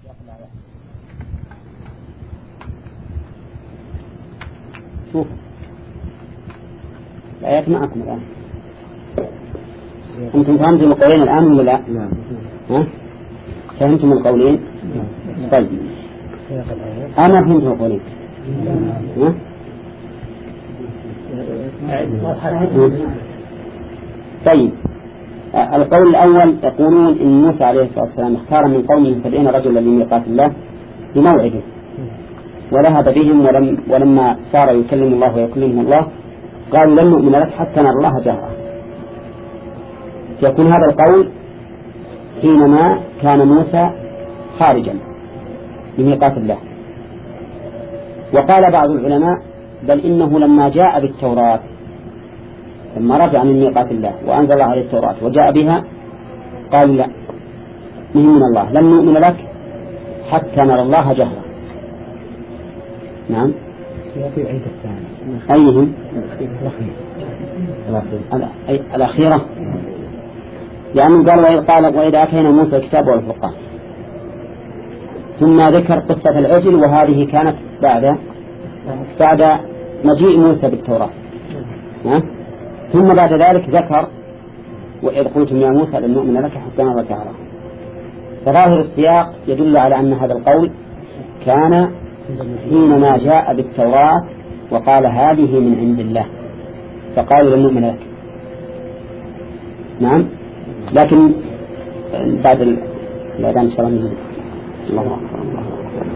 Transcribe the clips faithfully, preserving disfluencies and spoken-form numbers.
شوف الآيات معكم الآن. أنتم فهمتم القولين الآن ولا لا؟ نعم. ها؟ فهمتم القولين؟ طيب. أنا فهمت القولين. ها؟ طيب. القول الأول يقولون إن موسى عليه الصلاة والسلام اختار من قومه سبعين رجلا لميقات الله بموعده وذهب بهم، ولم ولما صار يكلم الله ويكلمهم الله قالوا لن نؤمن لك حتى نرى الله جهرا. يكون هذا القول حينما كان موسى خارجا لميقات الله. وقال بعض العلماء بل إنه لما جاء بالتوراة، لما رجع من ميقات الله وأنزل الله عليه التوراة وجاء بها قالوا لا نؤمن من الله لن نؤمن لك حتى نرى الله جهرا. نعم. أيهم؟ الأخيرة، لأنه قال وإذ قال وإذا أتينا موسى الكتاب والفرقان، ثم ذكر قصة العجل وهذه كانت بعد بعد مجيء موسى بالتوراة. ثم بعد ذلك ذكر وإذ قلتم يا موسى لن نؤمن لك حتى نرى جهرا. فظاهر السياق يدل على أن هذا القول كان حينما جاء بالتوراة وقال هذه من عند الله فقالوا لن نؤمن لك. نعم. لكن بعد الأذان إن شاء الله نجد. الله أكبر الله أكبر.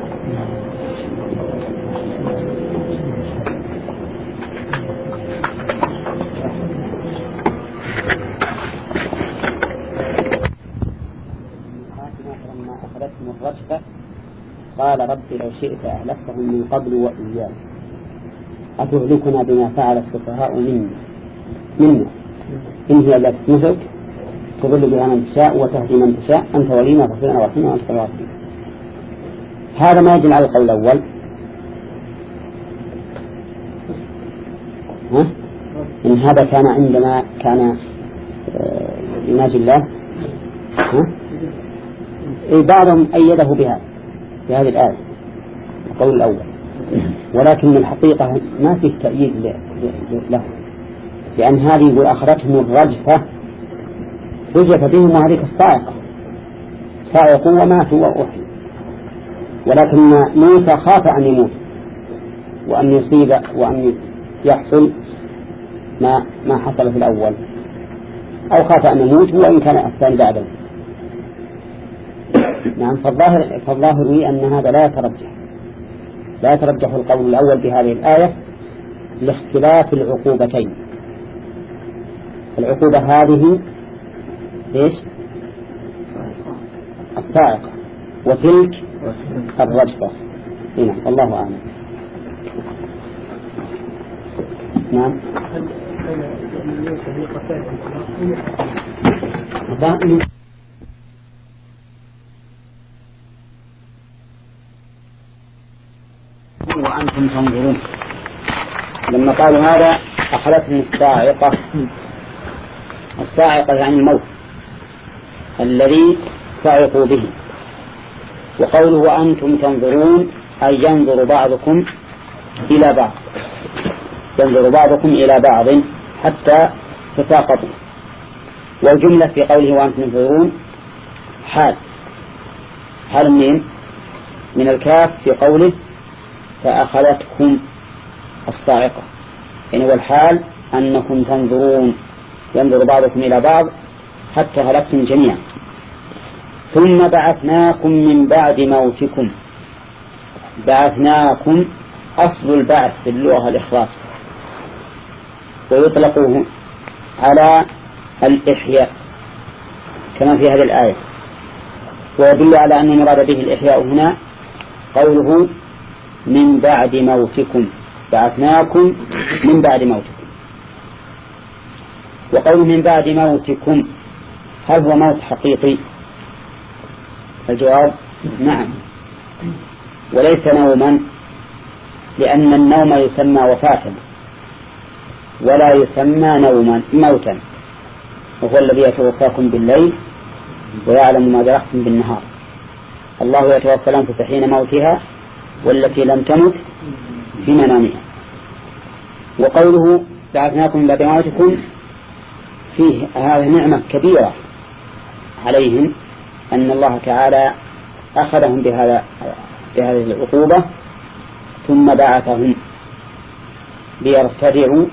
لما أخذتهم الرجفة قال رب لو شئت أهلكتهم من قبل وإياي أتهلكنا بما فعل السفهاء منا منا إن هي التي تهلك تضل بها من تشاء وتهدي من تشاء أنت ولينا فاغفرنا وارحمنا وأنت الغافر. هذا ما يدل على القول الأول. ها؟ إن هذا كان عندما كان يناجي الله. ها؟ بعضهم أيده بها في هذه الآية القول الأول، ولكن الحقيقة ما فيه تأييد له، لأن هذه أخذتهم الرجفة رجف بهم وهذه الصاعقة صاعقوا وماتوا وأحيوا، ولكن موسى خاف أن يموت وأن يصيب وأن يحصل ما ما حصل في الأول، أو خاف أن يموت وإن كان الثاني بعده. نعم. فالظاهر فالظاهر هي أن هذا لا يترجح لا يترجح القول الأول بهذه الآية لاختلاف العقوبتين. العقوبة هذه إيش؟ الصاعقة، وتلك الرجفة. هنا الله أعلم. نعم. وأنتم تنظرون لما قالوا هذا أخذتهم الصاعقة. الصاعقة يعني الموت الذي صعقوا به. وقوله وأنتم تنظرون أي ينظر بعضكم إلى بعض ينظر بعضكم إلى بعض حتى تساقطوا. والجملة في قوله وأنتم تنظرون حال حال من من الكاف في قوله فأخذتكم الصاعقة، يعني والحال أنكم تنظرون ينظر بعضكم إلى بعض حتى هلكتم جميعا. ثم بعثناكم من بعد موتكم. بعثناكم أصل البعث في اللغة الإخراج، ويطلق على الإحياء كما في هذه الآية، ويدل على أن المراد به الإحياء هنا قوله من بعد موتكم. بعثناكم من بعد موتكم. وقول من بعد موتكم هل هو موت حقيقي؟ الجواب نعم، وليس نوما، لأن النوم يسمى وفاة ولا يسمى نوما موتا، وهو الذي يتوفاكم بالليل ويعلم ما جرحتم بالنهار. الله يتوفى الأنفس حين موتها والتي لم تمت في منامها. وقوله بعثناكم من بعد موتكم فيه هذه نعمة كبيرة عليهم، أن الله تعالى أخذهم بهذا بهذه العقوبة ثم بعثهم ليرتدعوا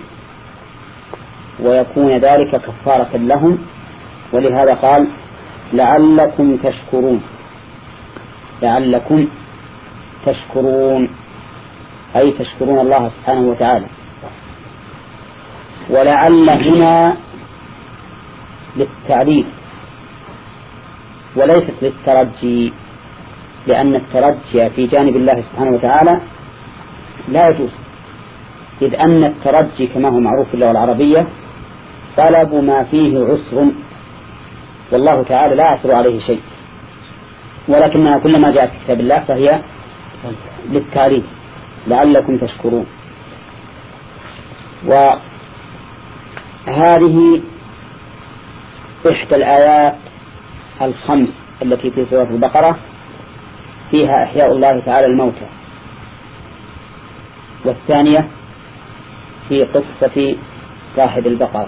ويكون ذلك كفارة لهم. ولهذا قال لعلكم تشكرون، لعلكم تشكرون أي تشكرون الله سبحانه وتعالى. ولعل هنا للتعليل وليست للترجي، لأن الترجي في جانب الله سبحانه وتعالى لا يجوز، إذ أن الترجي كما هو معروف في اللغة العربية طلب ما فيه عسر، والله تعالى لا يعسر عليه شيء، ولكنها كلما جاءت في كتاب الله فهي للتعليل لعلكم تشكرون. وهذه إحدى الآيات الخمس التي في سورة البقرة فيها إحياء الله تعالى الموتى، والثانية في قصة صاحب البقرة،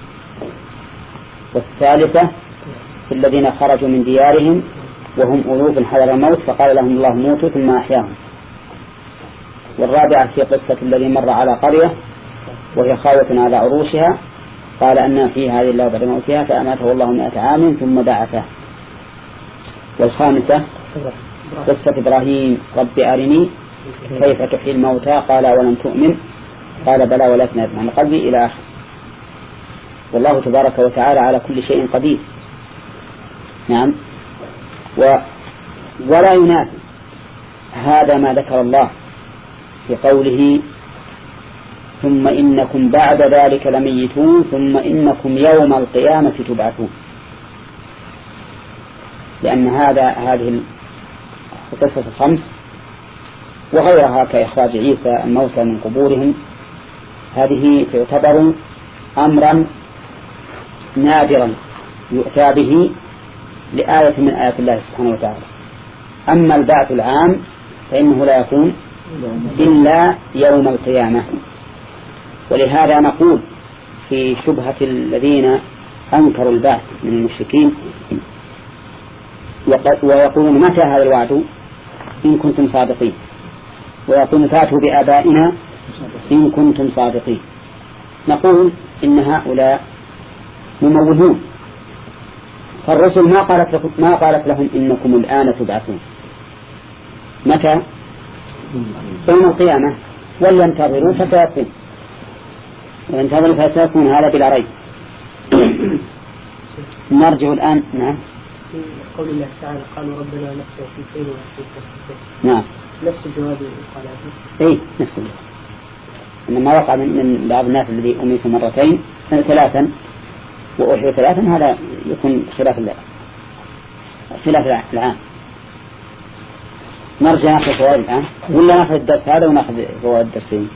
والثالثة في الذين خرجوا من ديارهم وهم ألوف حذر الموت فقال لهم الله موتوا ثم أحياهم، والرابعة في قصة الذي مر على قرية وهي خاوية على عروشها قال أن في هذه الله بعد موتها فأماته الله مئة عام ثم بعثه، والخامسة قصة إبراهيم رب أرني كيف تحيي الموتى قال ولم تؤمن قال بلى ولكن أطمئن قلبي إلى آخر. والله تبارك وتعالى على كل شيء قدير. نعم. و ولا ينافي هذا ما ذكر الله في قوله ثم إنكم بعد ذلك لميتون ثم إنكم يوم القيامة تبعثون، لأن هذا هذه القصص الخمس وغيرها كإخراج عيسى الموتى من قبورهم هذه تعتبر أمرا نادرا يؤتى به لآية من آيات الله سبحانه وتعالى. أما البعث العام فإنه لا يكون إلا يوم القيامة. ولهذا نقول في شبهة الذين أنكروا البعث من المشركين ويقولون متى هذا الوعد إن كنتم صادقين، ويقولون فاتوا بآبائنا إن كنتم صادقين. نقول إن هؤلاء مموهون، فالرسل ما قالت لهم, ما قالت لهم إنكم الآن تبعثون، متى؟ يوم القيامة، ولينتظروا فسيكون، ولينتظروا فسيكون هذا بلا ريب. نرجع الآن. نعم. في قول الله تعالى قالوا ربنا نخشى في خير وفي نعم. نفس الجواب قال إيه نفس الجواب. إنما وقع من بعض الناس الذي أميت مرتين ثلاثا وأحيوا ثلاثا هذا يكون خلاف الله خلاف العام. نرجع ناخذ فوائد الآن ولا ناخذ الدرس هذا وناخذ فوائد الدرسين؟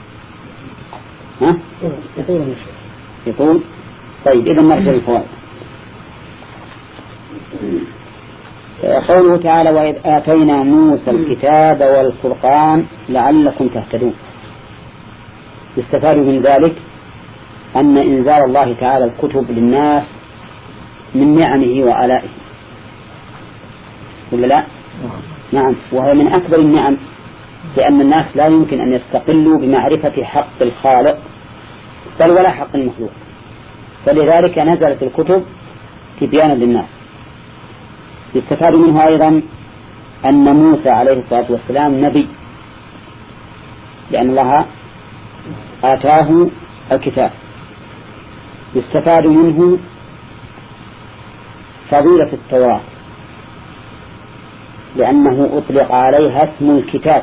ها؟ يطول. طيب إذا نرجع الفوائد. قوله تعالى وإذ آتينا موسى الكتاب والفرقان لعلكم تهتدون. يستفاد من ذلك أن إنزال الله تعالى الكتب للناس من نعمه وآلائه، ولا لا؟ نعم. وهي من أكبر النعم، لأن الناس لا يمكن أن يستقلوا بمعرفة حق الخالق بل ولا حق المخلوق، فلذلك نزلت الكتب تبيانا للناس. يستفاد منه أيضا أن موسى عليه الصلاة والسلام نبي، لأن الله آتاه الكتاب. يستفاد منه فضيلة التوراة، لأنه أطلق عليها اسم الكتاب،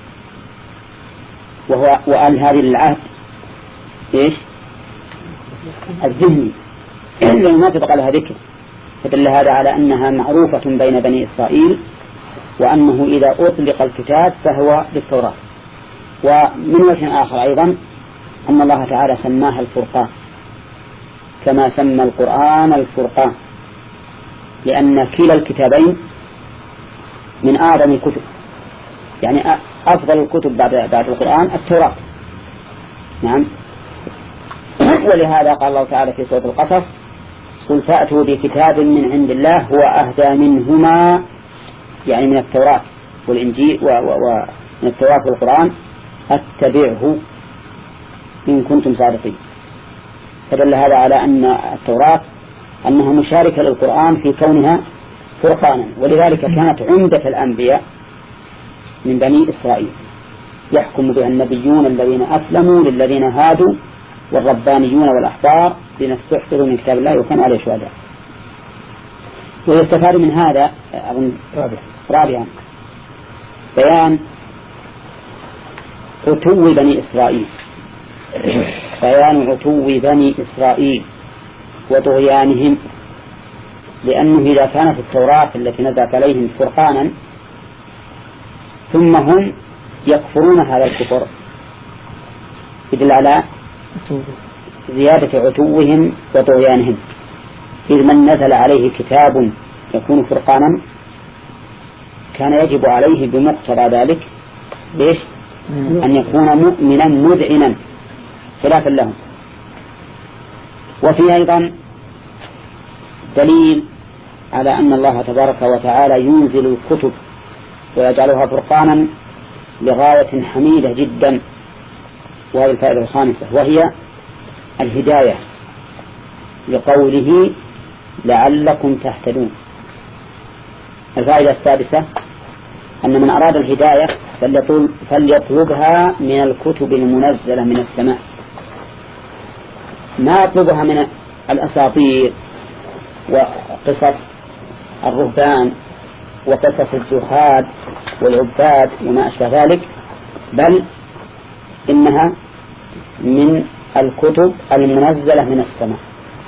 وهو وقال هذه العهد إيش الذهني لأنه ما تطلق عليها ذكر، فدل هذا على أنها معروفة بين بني إسرائيل، وأنه إذا أطلق الكتاب فهو بالتوراة. ومن وجه آخر أيضا أن الله تعالى سماها الفرقان كما سمى القرآن الفرقان، لأن كلا الكتابين من أعظم الكتب، يعني أفضل الكتب بعد بعد القرآن التوراة. نعم. ولهذا قال الله تعالى في سورة القصص: قل فأتوا بكتاب من عند الله هو أهدى منهما، يعني من التوراة والإنجيل ومن التوراة والقرآن، اتبعه إن كنتم صادقين. فدل هذا على أن التوراة أنها مشاركة للقرآن في كونها فرقانا، ولذلك كانت عمدة الأنبياء من بني إسرائيل، يحكم بها النبيون الذين أسلموا للذين هادوا والربانيون والأحبار بما استحفظوا من كتاب الله وكانوا عليه شهداء. ويستفاد من هذا أظن رابعا بيان عتو بني إسرائيل، بيان عتو بني إسرائيل وطغيانهم، لأنه إذا كانت التوراة التي نزلت عليهم فرقانا ثم هم يكفرون هذا الكفر، يدل على زيادة عتوهم وطغيانهم. إذ من نزل عليه كتاب يكون فرقانا كان يجب عليه بمقتضى ذلك ليش؟ أن يكون مؤمنا مذعنا خلافا لهم. وفي أيضا دليل على أن الله تبارك وتعالى ينزل الكتب ويجعلها فرقانا لغاية حميدة جدا، وهذه الفائدة الخامسة وهي الهداية، لقوله لعلكم تهتدون. الفائدة السادسة أن من أراد الهداية فليطلبها من الكتب المنزلة من السماء، ما يطلبها من الأساطير وقصص الرهبان وقصص الزهاد والعباد وما أشبه ذلك، بل إنها من الكتب المنزلة من السماء.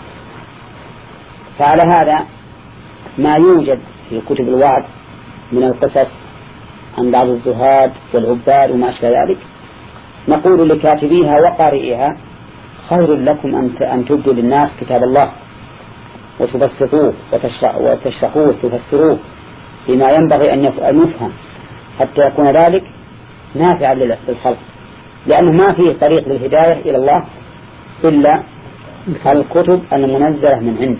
فعلى هذا ما يوجد في كتب الوعد من القصص عن بعض الزهاد والعباد وما أشبه ذلك نقول لكاتبيها وقارئها: خير لكم أن تبدوا للناس كتاب الله وتبسطوه وتشرحوه وتفسروه بما ينبغي أن يفهم حتى يكون ذلك نافعا للخلق، لأنه ما فيه طريق للهداية إلى الله إلا الكتب المنزلة من عنده.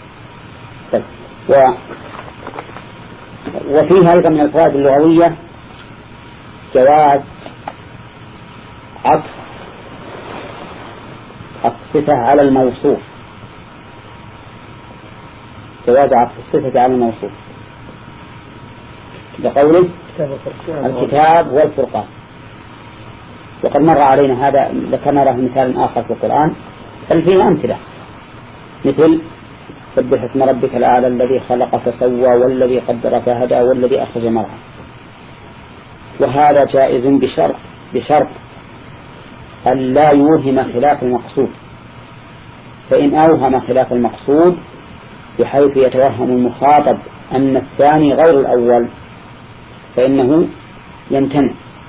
و وفيها أيضا من الفوائد اللغوية جواز عطف الصفة على الموصوف، جواز عطف الصفة على الموصوف بقوله الكتاب والفرقان. وقد مر علينا هذا، ذكرنا له مثال آخر في القرآن بل فيه أمثلة، مثل سبح اسم ربك الأعلى الذي خلق فسوى والذي قدر فهدى والذي أخرج مرعى. وهذا جائز بشرط بشرط أن لا يوهم خلاف المقصود، فإن أوهم خلاف المقصود بحيث يتوهم المخاطب أن الثاني غير الأول فإنه يمتنع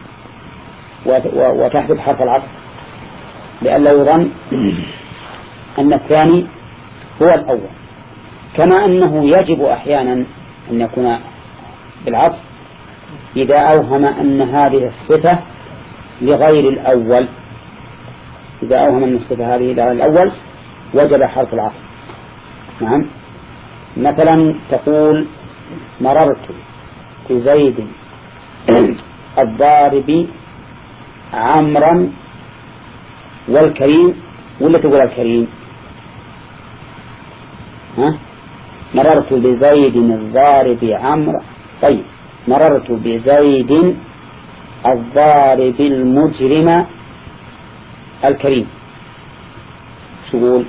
وتحدث حرف العطف لئلا يظن أن الثاني هو الأول. كما أنه يجب أحيانا أن يكون بالعطف إذا أوهم أن هذه الصفة لغير الأول، إذا أوهم أن الصفة هذه لغير الأول وجب حرف العطف. نعم. مثلا تقول مررت بزيد الضارب عمرا والكريم، ولا تقول الكريم؟ ها؟ مررت بزيد الضارب عمرو. طيب مررت بزيد الضارب المجرم الكريم، شو تقول؟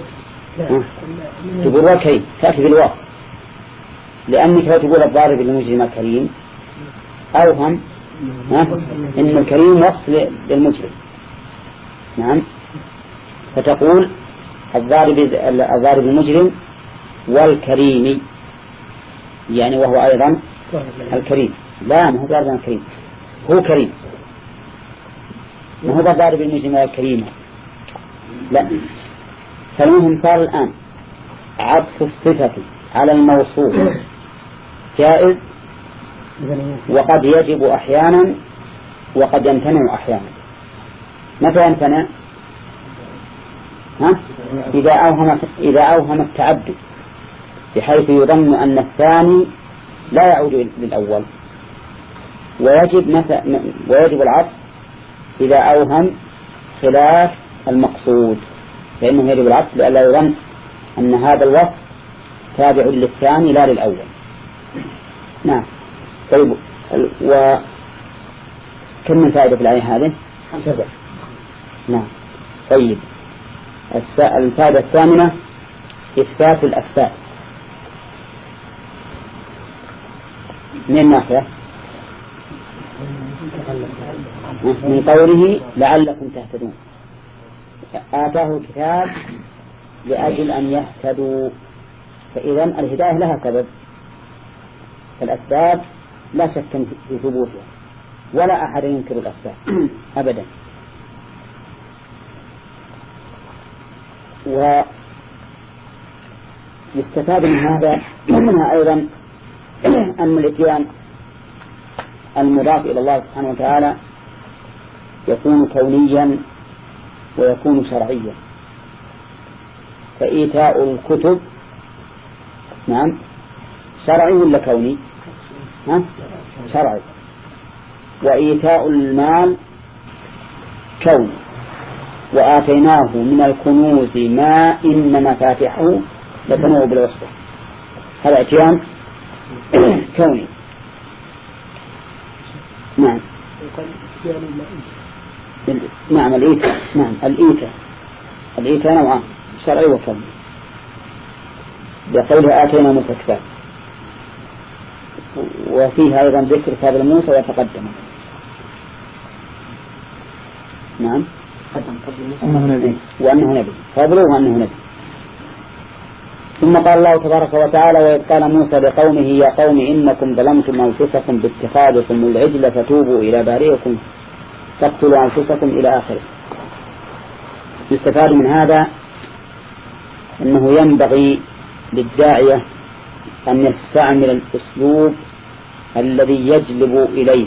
تقول والكريم، تأتي بالواو، لأنك لو تقول الضارب المجرم الكريم أوهم إن الكريم وصف للمجرم. نعم. فتقول الضارب الضارب المجرم والكريم، يعني وهو أيضا الكريم. لا، ما هو ضارب الكريم، هو كريم، ما هو ضارب المجرم والكريم. لا. فالمهم صار الآن عطف الصفة على الموصوف جائز وقد يجب أحيانا وقد يمتنع أحيانا. متى يمتنع؟ ها؟ إذا أوهم إذا أوهم التعدد بحيث يظن أن الثاني لا يعود للأول. ويجب مثل ويجب العطف إذا أوهم خلاف المقصود، فإنه يجب العطف لئلا يظن أن هذا الوصف تابع للثاني لا للأول. نعم. طيب، وكم من فائدة في الآية هذه؟ سبع. نعم. طيب، الفائدة الثامنة إثبات الأسباب. من ناحية من قوله لعلكم تهتدون، آتاه الكتاب لأجل أن يهتدوا، فإذا الهداية لها سبب، فالأسباب لا شك في ثبوتها ولا أحد ينكر الأسباب أبدا. ويستفاد من هذا ومنها أيضا أن الإتيان المضاف إلى الله سبحانه وتعالى يكون كونيا ويكون شرعيا. فإيتاء الكتب نعم شرعي ولا كوني؟ ها؟ شرعي. وإيتاء المال كوني. وآتيناه من الكنوز ما إن مفاتحه لتنوء بالعصبة، هذا إتيان كوني. نعم. نعم الإيتاء نعم الإيتاء الإيتاء نوعان شرعي وكوني، بقولها آتينا موسى الكتاب، وفيها أيضا ذكر كتاب موسى وتقدم. نعم. وأنه نبي فضله وأنه نبي. ثم قال الله تبارك وتعالى وإذ قال موسى لقومه يا قوم إنكم ظلمتم أنفسكم باتخاذكم العجل فتوبوا إلى بارئكم فاقتلوا أنفسكم إلى آخره. يستفاد من هذا أنه ينبغي للداعية أن يستعمل الأسلوب الذي يجلب إليه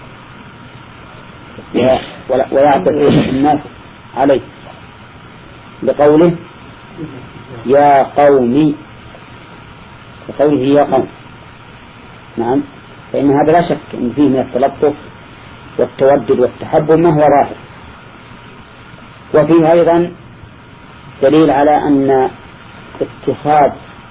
ويعتقد الناس عليه، بقوله يا قومي، بقوله يا قوم. نعم. فإن هذا لا شك أن فيه من التلطف والتودد والتحبب ما هو ظاهر. وفيه أيضا دليل على أن اتخاذ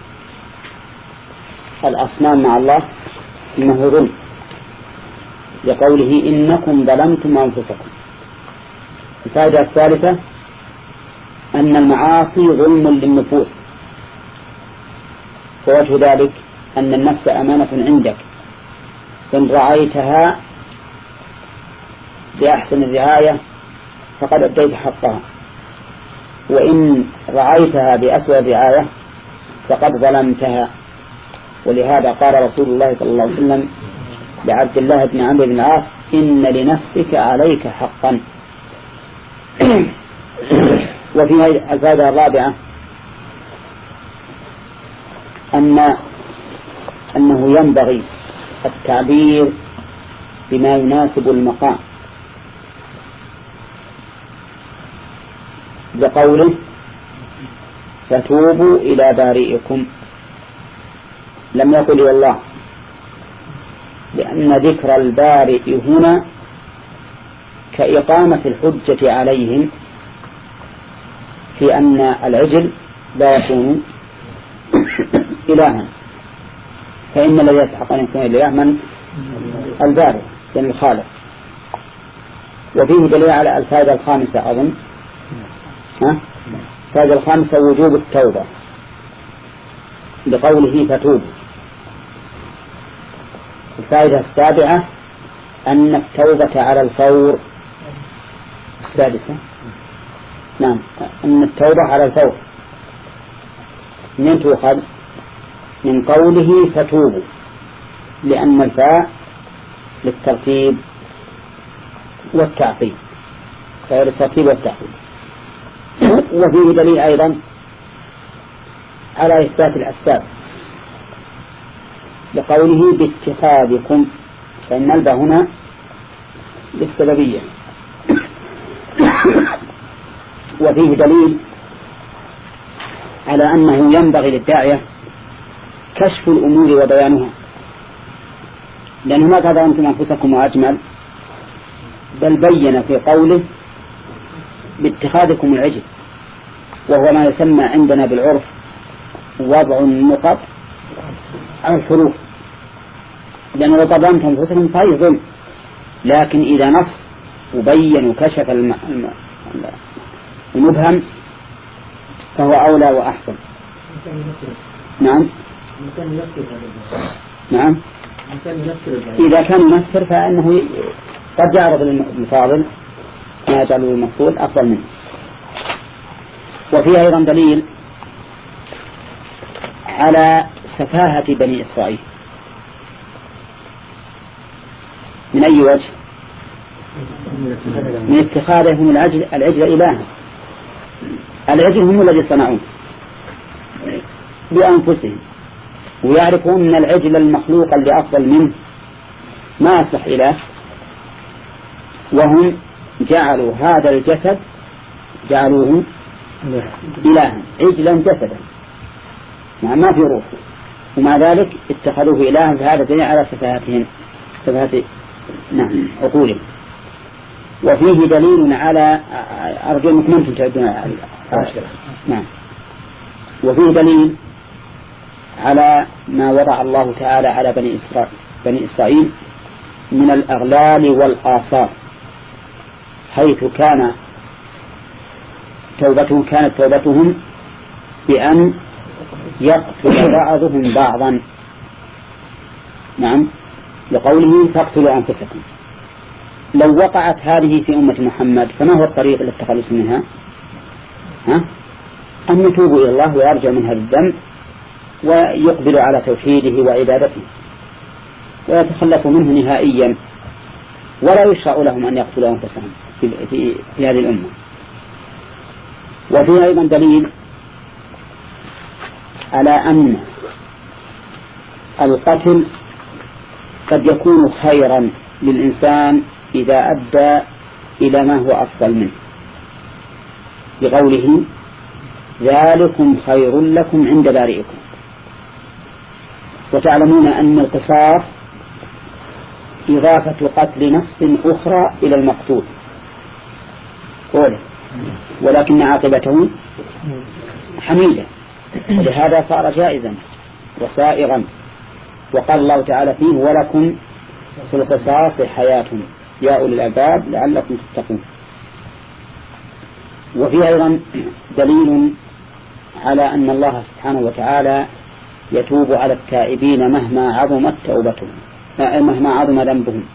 الأصنام مع الله إنه ظلم، لقوله إنكم ظلمتم أنفسكم. الفائدة الثالثة أن المعاصي ظلم للنفوس، ووجه ذلك أن النفس أمانة عندك، إن رعيتها بأحسن الرعاية فقد أديت حقها، وإن رعيتها بأسوأ الرعاية فقد ظلمتها. ولهذا قال رسول الله صلى الله عليه وسلم لعبد الله بن عمرو بن العاص إن لنفسك عليك حقا. وفي الفائدة الرابعة أن أنه ينبغي التعبير بما يناسب المقام، بقوله فتوبوا إلى بارئكم، لم يقل إلى الله، لأن ذكر البارئ هنا كإقامة الحجة عليهم في أن العجل لا يكون إلها، فإن الذي يستحق أن يكون إله من البارئ يعني الخالق. وفيه دليل على الفائدة الخامسة أظن، ها؟ الفائدة الخامسة وجوب التوبة بقوله فتوبوا. الفائدة السابعة أن التوبة على الفور. السادسة نعم أن التوبة على الفور من تؤخذ من قوله فتوبوا، لأن الفاء للترتيب والتعقيب، غير الترتيب والتعقيب. وفيه دليل أيضا على إثبات الأسباب بقوله باتخاذكم فإن الباء هنا للسببية. وفيه دليل على أنه ينبغي للداعية كشف الأمور وبيانها، لأنه ما ظلمتم أنفسكم وأجمل، بل بين في قوله باتخاذكم العجل، وهو ما يسمى عندنا بالعرف وضع النقط على الحروف، لأنه لو ظلمتم أنفسكم فهي ظلم، لكن إذا نص وبين وكشف المبهم فهو أولى وأحسن. نعم نعم إذا كان يمثل فإنه قد يعرض للفاضل ما يجعله المفضول أفضل منه. وفيه أيضا دليل على سفاهة بني إسرائيل. من أي وجه؟ من اتخاذهم العجل, العجل إلها. العجل هم الذي صنعوه بأنفسهم، ويعرفون أن العجل المخلوق اللي أفضل منه ما أصلح إله، وهم جعلوا هذا الجسد جعلوه إلها، عجلا جسدا ما في روح، ومع ذلك اتخذوه إلها، فهذا دليل على سفاهتهم سفاهة نعم عقولهم. وفيه دليل على أرجو أنكم أنتم تعدون نعم وفيه دليل على ما وضع الله تعالى على بني إسرائيل بني إسرائيل من الأغلال والآثار، حيث كان توبتهم كانت توبتهم بأن يقتل بعضهم بعضا. نعم لقوله فاقتلوا أنفسكم. لو وقعت هذه في أمة محمد فما هو الطريق للتخلص منها؟ ها؟ أن يتوبوا إلى الله ويرجع من هذا الذنب ويقبلوا على توحيده وعبادته ويتخلصوا منه نهائيا، ولا يشرع لهم أن يقتلوا أنفسهم في, في, في هذه الأمة. وفيه أيضا دليل على أن القتل قد يكون خيرا للإنسان إذا أدى إلى ما هو أفضل منه، بقوله ذلكم خير لكم عند بارئكم. وتعلمون أن القصاص إضافة قتل نفس أخرى إلى المقتول قوله، ولكن عاقبته حميدة، ولهذا صار جائزا وسائغا. وقال الله تعالى فيه ولكم في القصاص حياة يا أولي الألباب لعلكم تتقون. وفيه أيضا دليل على أن الله سبحانه وتعالى يتوب على التائبين مهما عظمت توبتهم مهما عظم ذنبهم،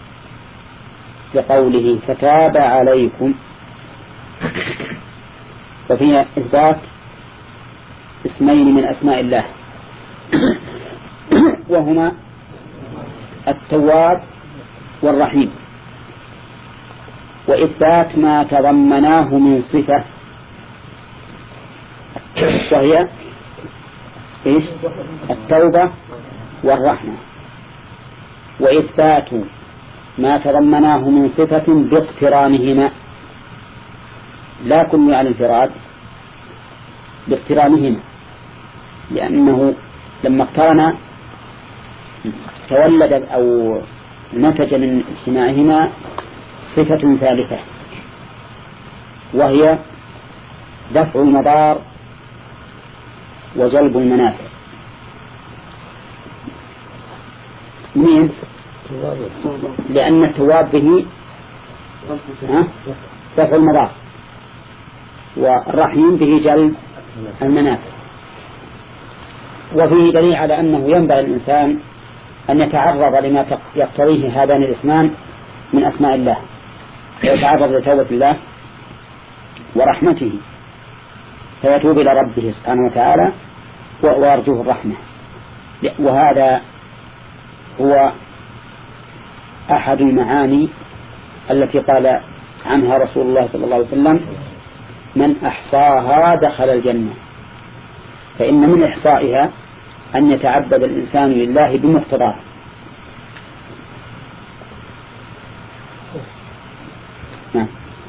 بقوله فتاب عليكم. وفيه إثبات اسمين من أسماء الله وهما التواب والرحيم، وإثبات ما تضمناه من صفة وهي إيش؟ التوبة والرحمة، وإثبات ما تضمناه من صفة باقترانهما، لا كن على الانفراد، باقترانهما، لأنه لما اقترن تولد أو نتج من اجتماعهما صفة ثالثة وهي دفع المضار وجلب المنافع. مين؟ لأن التواب به دفع المضار والرحيم به جلب المنافع. وفيه دليل على أنه ينبغي الإنسان أن يتعرض لما يقتضيه هذان الاسمان من أسماء الله، ويتعرض لتوبة الله ورحمته فيتوب إلى ربه سبحانه وتعالى ويرجوه الرحمة. وهذا هو أحد المعاني التي قال عنها رسول الله صلى الله عليه وسلم من أحصاها دخل الجنة. فإن من إحصائها أن يتعبد الإنسان لله بمقتضاه، نعم.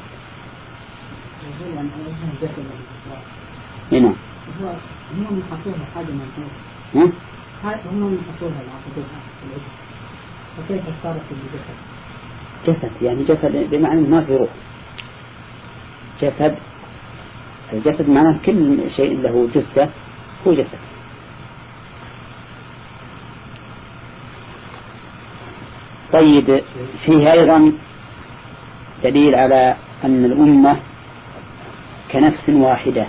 هنا هم يحطوها حاجة من ها؟ هم يحطوها يعطوها فكيف صارت الجسد؟ جسد يعني جسد بمعنى ما في روح. جسد الجسد معناه كل شيء له جثة هو جسد. طيب فيه أيضا دليل على أن الأمة كنفس واحدة.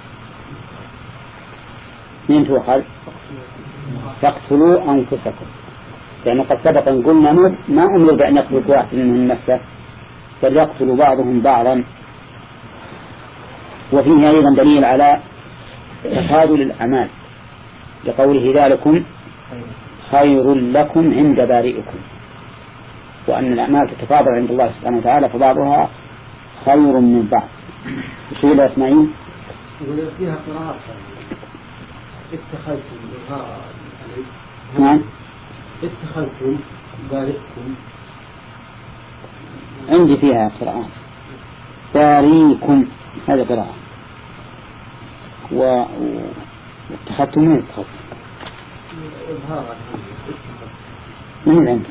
من تؤخذ تقتلوا أنفسكم، لأن قد سبق أن قلنا ما أمر بأن يقتل واحد منهم نفسه بل يقتل بعضهم بعضا. وفيه أيضا دليل على تفاضل الأعمال لقوله ذلكم خير لكم عند بارئكم، وأن الأعمال تتفاضل عند الله سبحانه وتعالى فبعضها خير من بعض. بسؤال اسماعيل يقول فيها قراءات اتخذتم الغاء نعم اتخذتم بارئكم عندي فيها قراءات بارئكم هذه قراءة و... واتخذتم من اتخذتم من عندي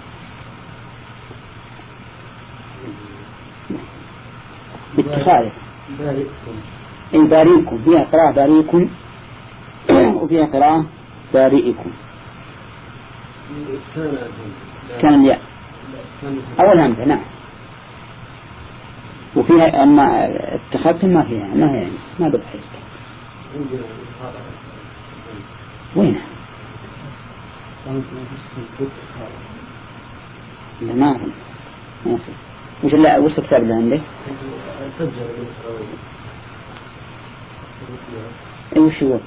باتخاذ بارئكم أي بارئكم. فيها قراءة بارئكم وفيها قراءة بارئكم كان الياء أول همزة نعم. وفيها أما اتخذتم ما فيها ما هي يعني ما بدأ حيث وين لا ما أعرف ما في وش لا وش الكتاب اللي عندك اي وش هو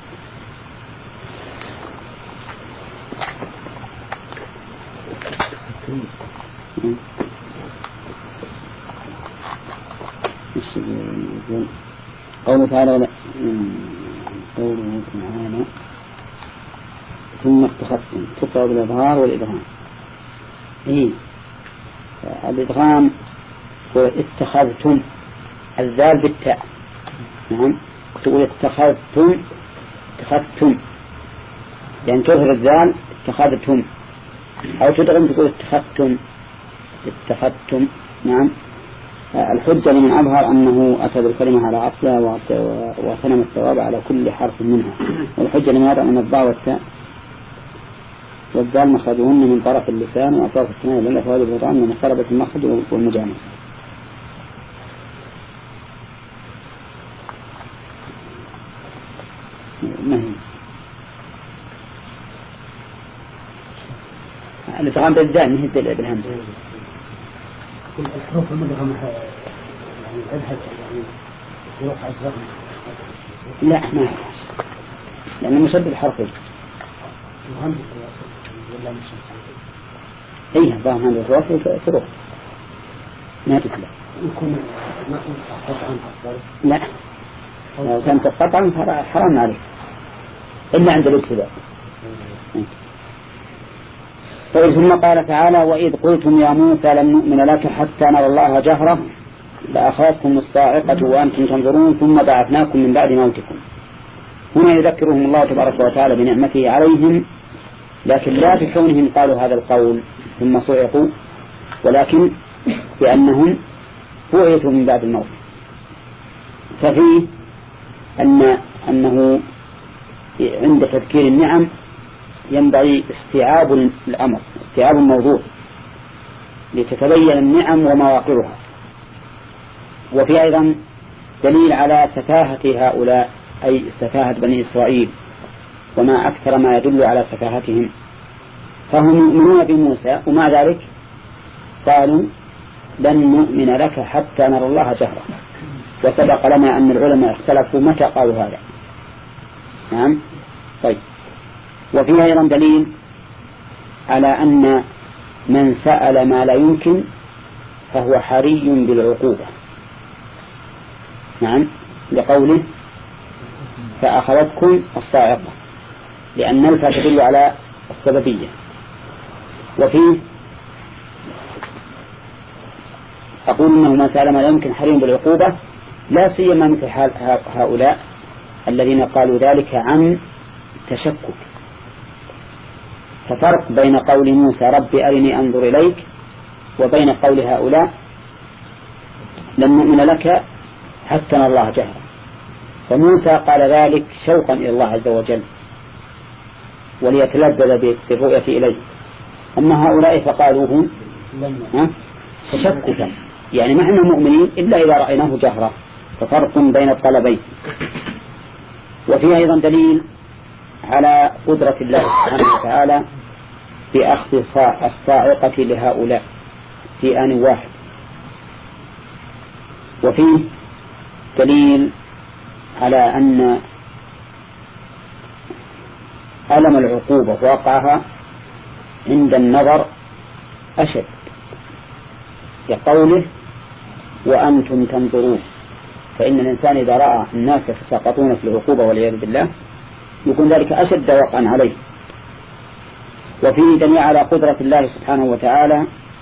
قوله تعالى ولا قوله تعالى ثم اتخذتم تقرأ بالإظهار والإبهام. إيه الإدغام اتخذتم الذال بالتاء نعم تقول اتخذتم اتخذتم يعني تظهر الذال اتخذتم أو تدغم تقول اتخذتم اتخذتم نعم. الحجة لمن أظهر أنه أتى بالكلمة على أصلها وثنم الثواب على كل حرف منها. والحجة لمن أظهر أن الضاء والتاء والدال مخرجهن من طرف اللسان وأطراف الثنايا للأفعال البطان من مقاربة المخرج والمجانس. ما هي الإدغام بالدال ما هي بالهمزة كل الحروف المدغمة يعني أبحث يعني يروح أزرق لا ما لأنه مشدد حرفين وهمزة الوصل ولا مش أيها ضام هذا الوصل تروح ما تكلا يكون ما كنت قطعا أفضل لا لو كانت قطعا حرام عليك إلا عند الابتداء. طيب ثم قال تعالى وإذ قلتم يا موسى لن نؤمن لك حتى نرى الله جهرة فأخذتكم الصاعقة وأنتم تنظرون ثم بعثناكم من بعد موتكم. هنا يذكرهم الله تبارك وتعالى بنعمته عليهم لكن لا بكونهم قالوا هذا القول ثم صعقوا ولكن بأنهم بعثوا من بعد الموت. ففيه أن أنه عند تذكير النعم ينبغي استيعاب الأمر استيعاب الموضوع لتتبين النعم ومواقعها. وفي أيضا دليل على سفاهة هؤلاء أي سفاهة بني إسرائيل وما أكثر ما يدل على سفاهتهم. فهم يؤمنون بموسى ومع ذلك قالوا لن نؤمن لك حتى نرى الله جهرة. وسبق لنا أن العلماء اختلفوا متى قالوا هذا. نعم. طيب وفيها أيضا دليل على أن من سأل ما لا يمكن فهو حري بالعقوبة. نعم لقوله فأخذتكم الصاعقة لأن الفا تدل على السببية. وفيه أقول إنه ما سالم لا يمكن حريم بالعقوبة، لا سيما مثل حال هؤلاء الذين قالوا ذلك عن تشكك. ففرق بين قول موسى رب أرني أنظر إليك وبين قول هؤلاء لن نؤمن لك حتى نرى الله جهرا. فموسى قال ذلك شوقا إلى الله عز وجل وليتلذذ بالرؤية إليه، أما هؤلاء فقالوه تشككا، يعني ما احنا مؤمنين إلا إذا رأيناه جهرا. ففرق بين الطلبين. وفيه أيضا دليل على قدرة الله سبحانه وتعالى بأخذ الصاعقة لهؤلاء في آن واحد. وفيه دليل على أن ألم العقوبة وقعها عند النظر أشد، كقوله وأنتم تنظرون. فإن الإنسان إذا رأى الناس يتساقطون في العقوبة والعياذ بالله يكون ذلك أشد وقعا عليه. وفيه دليل على قدرة الله سبحانه وتعالى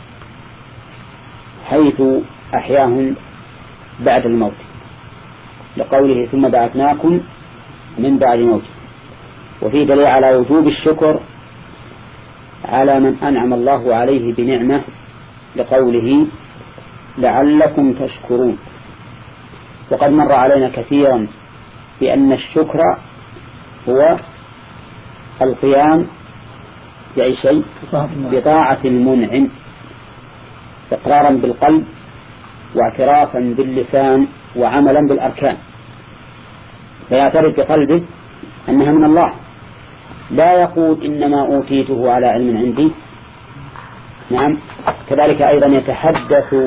حيث أحياهم بعد الموت، لقوله ثم بعثناكم من بعد موت. وفيه دليل على وجوب الشكر على من أنعم الله عليه بنعمة، لقوله لعلكم تشكرون. وقد مر علينا كثيرا بأن الشكر هو القيام بأي شيء بطاعة المنعم، إقرارا بالقلب واعترافا باللسان وعملا بالأركان، فيعترف بقلبه أنها من الله، لا يقول إنما أوتيته على علم عندي. نعم. كذلك أيضا يتحدث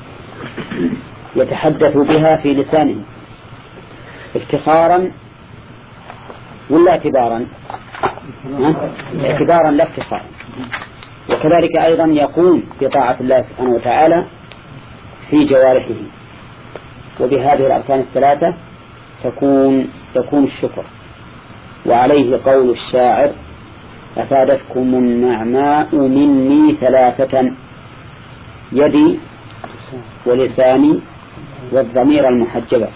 يتحدث بها في لسانه افتخارا ولا اعتبارا؟ اعتبارا لا افتخارا. وكذلك أيضا يقوم بطاعة الله سبحانه وتعالى في جوارحه. وبهذه الأركان الثلاثة تكون يكون الشكر. وعليه قول الشاعر أفادتكم النعماء مني ثلاثة يدي ولساني والضمير المحجبة.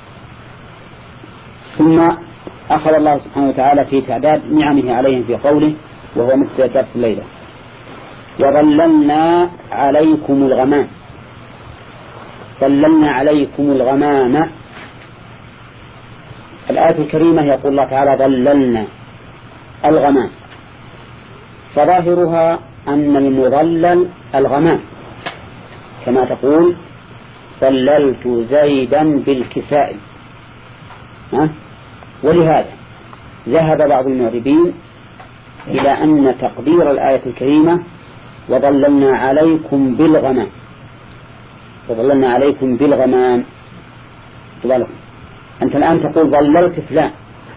ثم أخذ الله سبحانه وتعالى في تعداد نعمه عليهم في قوله وهو مثل درس الليلة وظللنا عليكم الغمام. ظللنا عليكم الغمام. الآية الكريمة يقول الله تعالى ظللنا الغمام، فظاهرها أن المظلل الغمام، كما تقول ظللت زيدا بالكساء. ولهذا ذهب بعض المعربين إلى أن تقدير الآية الكريمة وظللنا عليكم بالغمام، وظللنا عليكم بالغمام. تبالغ أنت الآن تقول ظللت فلان،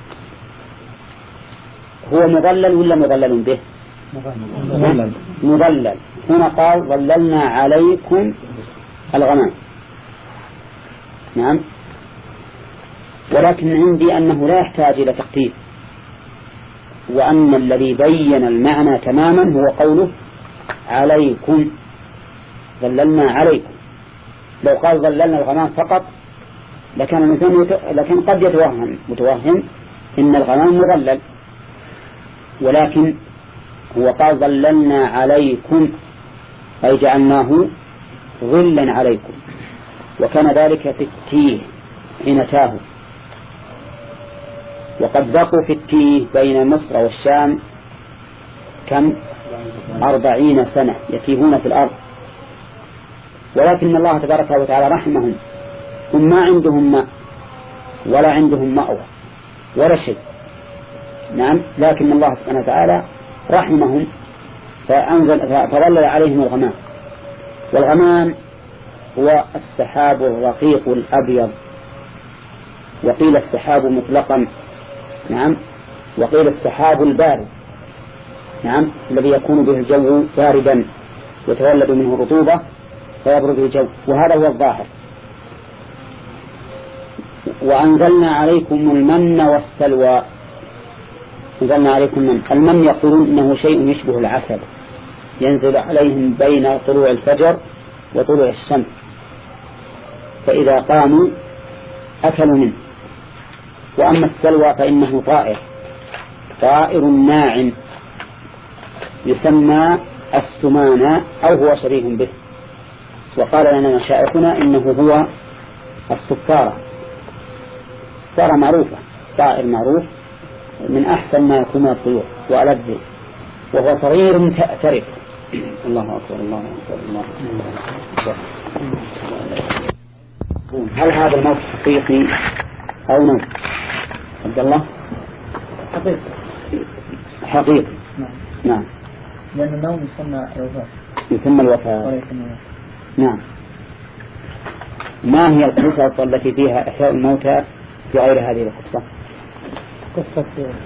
هو مظلل ولا مظلل به؟ مظلل. مظلل. هنا قال ظللنا عليكم الغمام. نعم. ولكن عندي أنه لا يحتاج إلى تقدير، وأن الذي بين المعنى تماما هو قوله عليكم، ظللنا عليكم. لو قال ظللنا الغمام فقط لكان الإنسان يت... لكن قد يتوهم متوهم إن الغمام مظلل، ولكن هو قال ظللنا عليكم أي جعلناه ظلا عليكم. وكان ذلك في التيه حين تاهوا، وقد بقوا في التيه بين مصر والشام كم أربعين سنة يتيهون في الأرض، ولكن الله تبارك وتعالى رحمهم، هم ما عندهم ماء ولا عندهم مأوى ولا شيء. نعم. لكن الله سبحانه وتعالى رحمهم فأنزل فظلل عليهم الغمام. والغمام هو السحاب الرقيق الأبيض، وقيل السحاب مطلقا. نعم. وقيل السحاب البارد. نعم. الذي يكون به الجو باردا يتولد منه الرطوبة فيبرد الجو، وهذا هو الظاهر. وأنزلنا عليكم المن والسلوى. أنزلنا عليكم المن. المن يقولون إنه شيء يشبه العسل ينزل عليهم بين طلوع الفجر وطلوع الشمس، فإذا قاموا أكلوا منه. وأما السلوى فإنه طائر طائر ناعم يسمى السمانة أو هو شبيه به. وقال لنا مشايخنا إنه هو الصفارة. الصفارة معروفة، طائر معروف من أحسن ما يكون من الطيور وألذ، وهو صغير تأترك. الله أكبر الله أكبر الله أكبر. هل هذا الموت حقيقي أو نوم؟ عبد الله حقيقي حقيقي. نعم. نعم لأن النوم يسمى الوفاة. يسمى الوفاة. نعم. ما هي القصص التي فيها إحياء الموتى في غير هذه القصة؟ قصة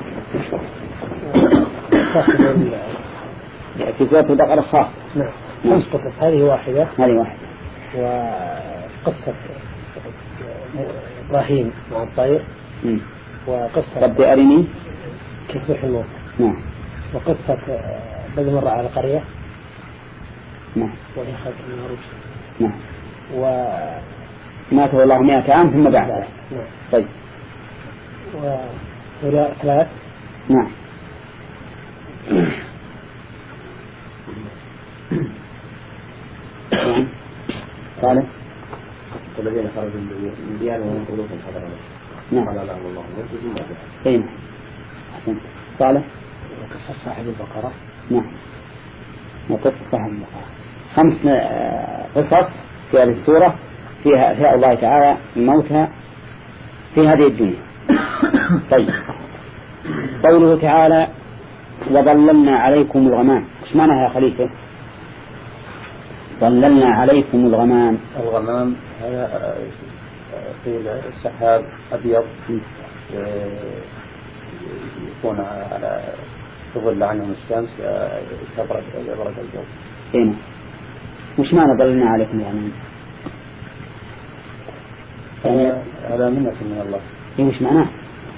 في سورة البقرة خاص. نعم. خمس قصص، هذه واحدة. هذه واحدة. وقصة إبراهيم مع الطير. م. وقصة رب أرني كيف يحيي الموتى. نعم. وقصة بدء مرة على قرية. نعم. وهي خلق المعروف. نعم. و ماته الله مئة عام ثم بعد. نعم. طيب. وهؤلاء ثلاث. نعم. نعم. قال الذين خرجوا من ديارهم وهم قلوب حضر نعم. قال لهم الله ثم بعد. أين؟ أحسن. قال وقصة صاحب البقرة. نعم. وقصة صاحب البقرة. خمس قصص في هذه السورة فيها إحياء الله تعالى الموتى في هذه الدنيا. طيب. قوله تعالى وظللنا عليكم الغمام، ايش معناها يا خليفة؟ ظللنا عليكم الغمام. الغمام هذا قيل السحاب أبيض يكون على تظل عنهم الشمس يبرد يبرد الجو. هنا مش معنى ظللنا عليكم الغمام؟ يعني هذا منة من الله. إيه مش معناه؟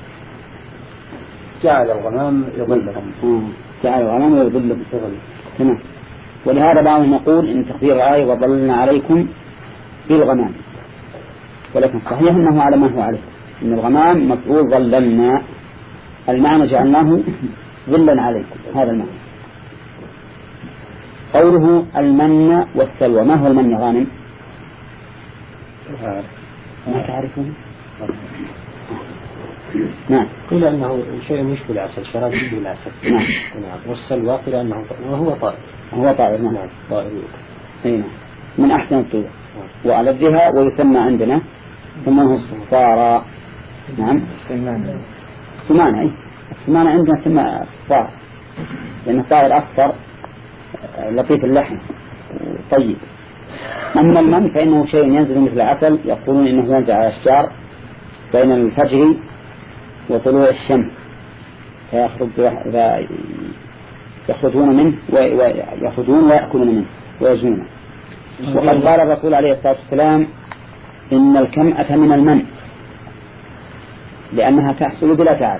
جعل الغمام يظلهم. آه. جعل الغمام يظلهم. تمام. ولهذا بعضهم يقول إن تقدير الآية وظللنا عليكم بالغمام، ولكن صحيح أنه على ما هو عليه، إن الغمام مفعول ظللنا، المعنى جعلناه ظلا عليكم، هذا المعنى. قوله المن والسلوى، ما هو المن يا غانم؟ ما تعرفون؟ نعم. قيل أنه شيء يشبه العسل، شراب يشبه العسل. نعم. والسلوى قيل أنه وهو طائر. هو طائر. نعم. طائر. نعم. من أحسن الطيور وألذها، ويسمى عندنا ثم الصفارى. نعم. السمانة. السمانة أي السمانة عندنا تسمى صفار، لأن الطائر أصفر لطيف اللحم طيب. أما المن فإنه شيء ينزل مثل العسل، يقولون إنه ينزل على الشجر بين الفجر وطلوع الشمس، فيخرج يخرجون منه ويخرجون ويأكلون منه ويجنونه. وقد قال الرسول عليه الصلاة والسلام إن الكمأة من المن لأنها تحصل بلا تعب،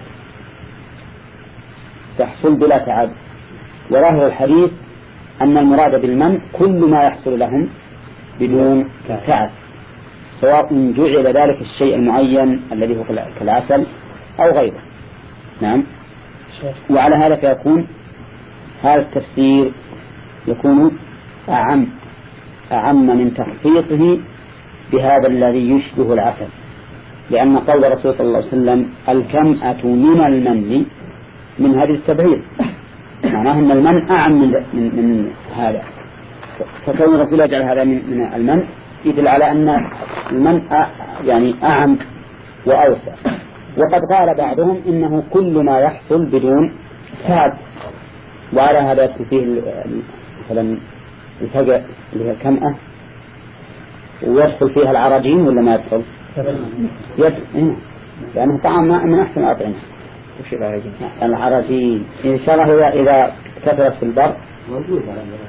تحصل بلا تعب. وظاهر الحديث أن المراد بالمن كل ما يحصل لهم بدون تعب، سواء جعل ذلك الشيء المعين الذي هو كالعسل أو غيره. نعم. وعلى هذا فيكون هذا التفسير يكون أعم أعم من تخصيصه بهذا الذي يشبه العسل، لأن قول الرسول صلى الله عليه وسلم الكمأة من المن من هذه التبعير، معناه أن المن أعم من, من, من هذا، فكون الرسول يجعل هذا من, من المن يدل على أن المن يعني أعم وأوسع. وقد قال بعضهم إنه كل ما يحصل بدون تعب، وعلى هذا يدخل فيه مثلا الفجأ اللي هي الكمأة، ويدخل فيها العراجين ولا ما يدخل؟ يدخل، لأنه طعام من أحسن الأطعمة. وش العراجين؟ العراجين إن شاء الله إذا كثرت في البر موجودة.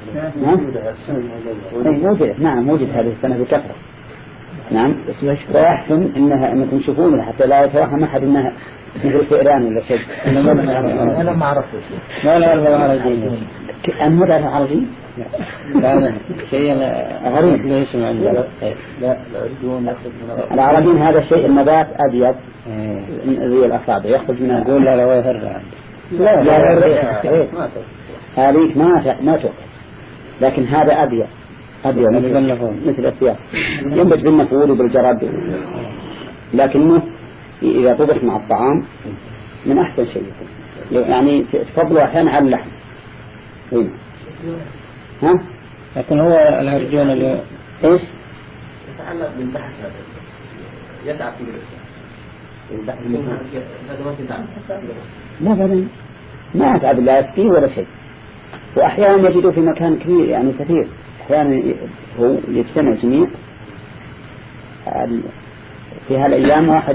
موجودة. نعم موجود هذه السنة بكثرة. نعم. ويحسن إنها أنكم تشوفونها حتى لا يتوهم أحد إنها مثل فئران ولا شيء. أنا ما أعرفه. لا لا لا عراجين. أنا مدعي عراجين. لا شيء غريب لا يسمع عندنا. لا العربين هذا الشيء النبات أبيض زي الأصابع يخرج منها. يقول لا لا يفرع. لا لا لا هذيك ما ما توقف، لكن هذا أبيض أبيض مثل الثياب ينبت بالنفول وبالجراد، لكنه إذا طبخ مع الطعام من أحسن شيء، يعني تفضلوا أحيانا على اللحم. ها؟ لكن هو الهرجون اللي إيش؟ يتعلق بالبحث هذا يتعب في لا لا ما أتعب لا يسقيه ولا شيء، وأحيانا يجدوا في مكان كبير يعني كثير، أحيانا هو يجتمع جميع في هالأيام. واحد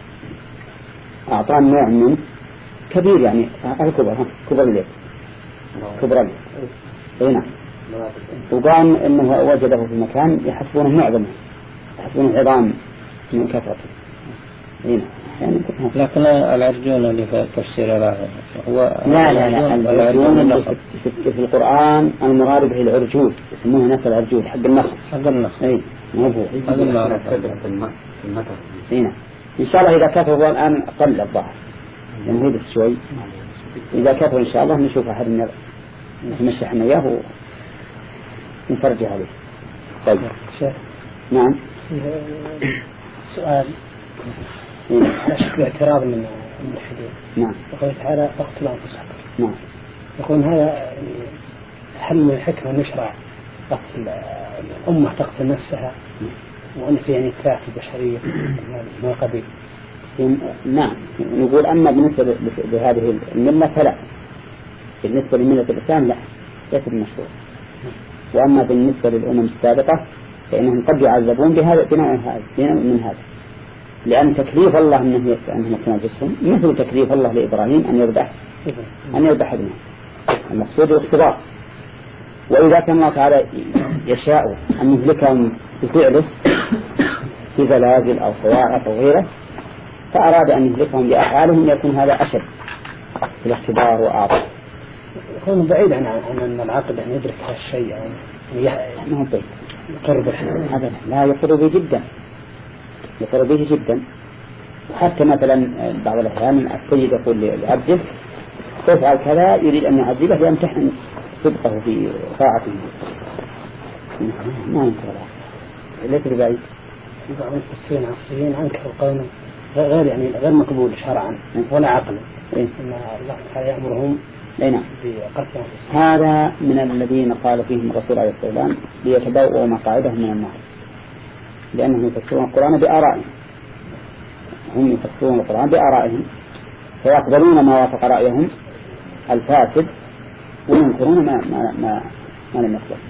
أعطاه نوع منه كبير يعني الكبر ها كبر الليل كبر الليل هنا، وقال إنه وجده في مكان يحسبونه معظم يحسبونه عظام من كثرته هنا يعني. لكن العرجون اللي في تفسير هو لا لا لا العرجون اللي في, في القرآن المراد به العرجون يسموه نفس العرجون حق النخل حق النخل اي مو هو هذا المعرفة هنا. إن شاء الله إذا كثر الآن قل الظاهر ينهيد شوي، إذا كثر إن شاء الله نشوف أحد النار نمشي احنا إياه ونفرجه عليه. طيب نعم سؤال على شكل اعتراض من الملحدين. نعم. يقول تعالى اقتلوا أنفسكم. نعم. يقول هذا هل من الحكمة نشرع قتل الأمة تقتل نفسها وأن في يعني إتلاف البشرية ما قبل؟ نعم نقول أما بالنسبة لهذه الملة فلا، بالنسبة لملة الإسلام لا ليس بمشروع، وأما بالنسبة للأمم السابقة فإنهم قد يعذبون بهذا بنوع من هذا، لأن تكليف الله أنه أنهم يتناجسهم مثل تكليف الله لإبراهيم أن يذبح أن يذبح ابنه. المقصود الاختبار، وإذا كان الله تعالى يشاء أن يهلكهم بفعله في زلازل أو صواعق أو غيره فأراد أن يهلكهم بأفعالهم يكون هذا أشد في الاختبار وأعظم. يكون بعيد عن أن العقل أن يدرك هذا الشيء يعني ما هو بعيد قرب هذا لا يقر به جدا يقر به جدا. وحتى مثلا بعض الأحيان السيد يقول لعبده تفعل كذا يريد أن يعذبه ليمتحن صدقه في طاعته ما ينكر ليس بعيد. بعض المفسرين العصريين أنكروا قولا غير يعني غير مقبول شرعا ولا عقلا إيه؟ أن الله تعالى يأمرهم نعم بقتل هذا من الذين قال فيهم الرسول عليه الصلاة والسلام ليتبوأوا مقاعدهم من النار، لأنهم يفسرون القرآن بآرائهم، هم يفسرون القرآن بآرائهم فيقبلون ما وافق رأيهم الفاسد وينكرون ما ما ما, ما لم يقبل.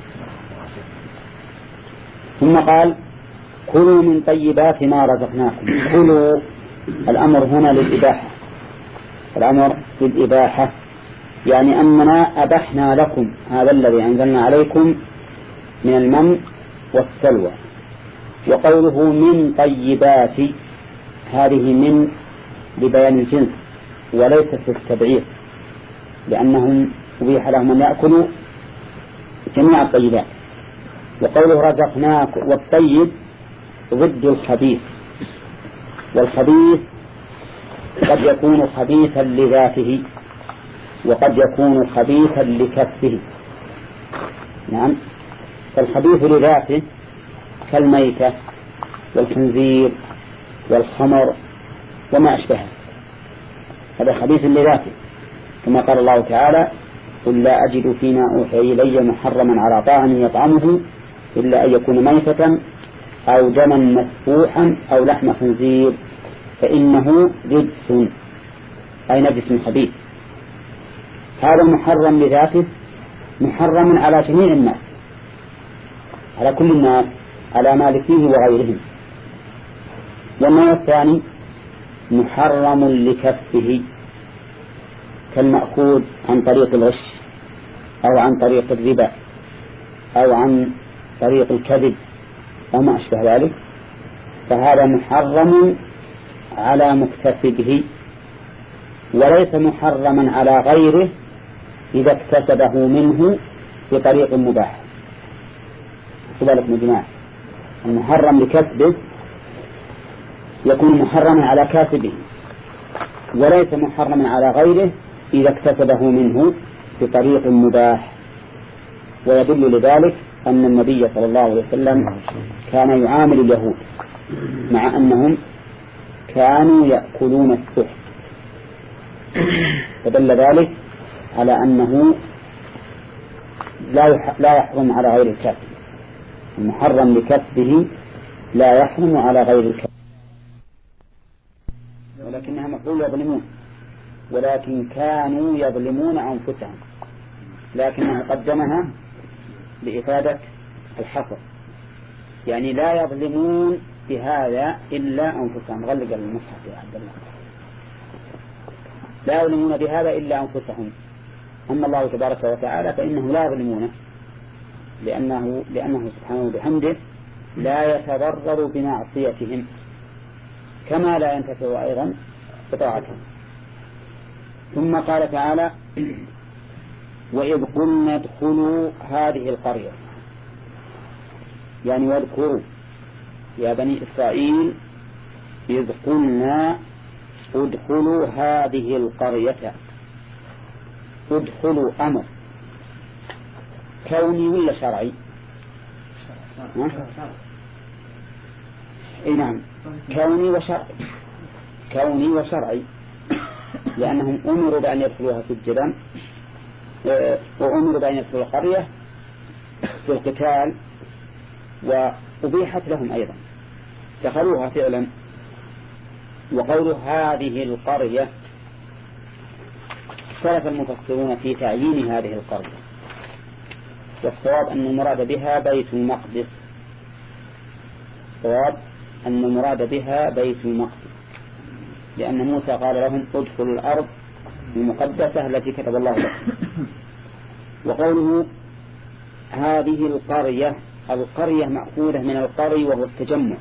ثم قال كلوا من طيبات ما رزقناكم. كلوا الأمر هنا للإباحة، الأمر للإباحة يعني أننا أبحنا لكم هذا الذي أنزلنا عليكم من المن والسلوى. وقوله من طيبات هذه من لبيان الجنس وليست للتبعيض، لأنهم أبيح لهم أن يأكلوا جميع الطيبات. وقوله رزقناكم والطيب ضد الخبيث، والخبيث قد يكون خبيثا لذاته وقد يكون خبيثا لكفه. نعم فالخبيث لذاته كالميتة والخنزير والخمر وما أشبهه، هذا خبيث لذاته، كما قال الله تعالى قل لا أجد فيما أوحي إلي محرما على طاعم يطعمه إلا أن يكون ميتة أو دما مسفوحا أو لحم خنزير فإنه رجس أي نجس خبيث. هذا محرم لذاته محرم على جميع الناس، على كل الناس، على مالكيه وغيرهم. والنوع الثاني محرم لكفه كالمأخوذ عن طريق الغش أو عن طريق الربا أو عن طريق الكذب أو ما أشبه ذلك، فهذا محرم على مكتسبه وليس محرما على غيره إذا اكتسبه منه بطريق مباح. كذلك من جماعة المحرم لكسبه يكون محرما على كاسبه وليس محرما على غيره إذا اكتسبه منه بطريق مباح. ويدل لذلك أن النبي صلى الله عليه وسلم كان يعامل اليهود مع أنهم كانوا يأكلون السحت، فدل ذلك على أنه لا يحرم على غير الكسب. المحرم لكسبه لا يحرم على غير الكسب، ولكنها مفعول يظلمون، ولكن كانوا يظلمون أنفسهم، لكنه قدمها لإفادة الحصر، يعني لا يظلمون بهذا إلا أنفسهم. غلق المصحف يا عبد الله. لا يظلمون بهذا إلا أنفسهم. أما الله تبارك وتعالى فإنه لا يظلمونه، لأنه, لأنه سبحانه وبحمده لا يتضرر بمعصيتهم، كما لا ينتفع أيضا بطاعتهم. ثم قال تعالى: وإذ قلنا ادخلوا هذه القرية، يعني واذكروا يا بني إسرائيل إذ قلنا ادخلوا هذه القرية. ادخلوا أمر كوني ولا شرعي؟ اي نعم، كوني وشرعي. كوني وشرعي، لأنهم أمروا بأن يدخلوها سجدا، وأمروا بأن يدخلوا القرية في القتال، وأبيحت لهم أيضا دخلوها فعلا. وقول هذه القرية اختلف المفسرون في تعيين هذه القرية، والصواب أن المراد بها بيت المقدس. الصواب أن المراد بها بيت المقدس، لأن موسى قال لهم ادخلوا الأرض المقدسة التي كتب الله لكم. وقوله هذه القرية، القرية مأخوذة من القري وهو التجمع،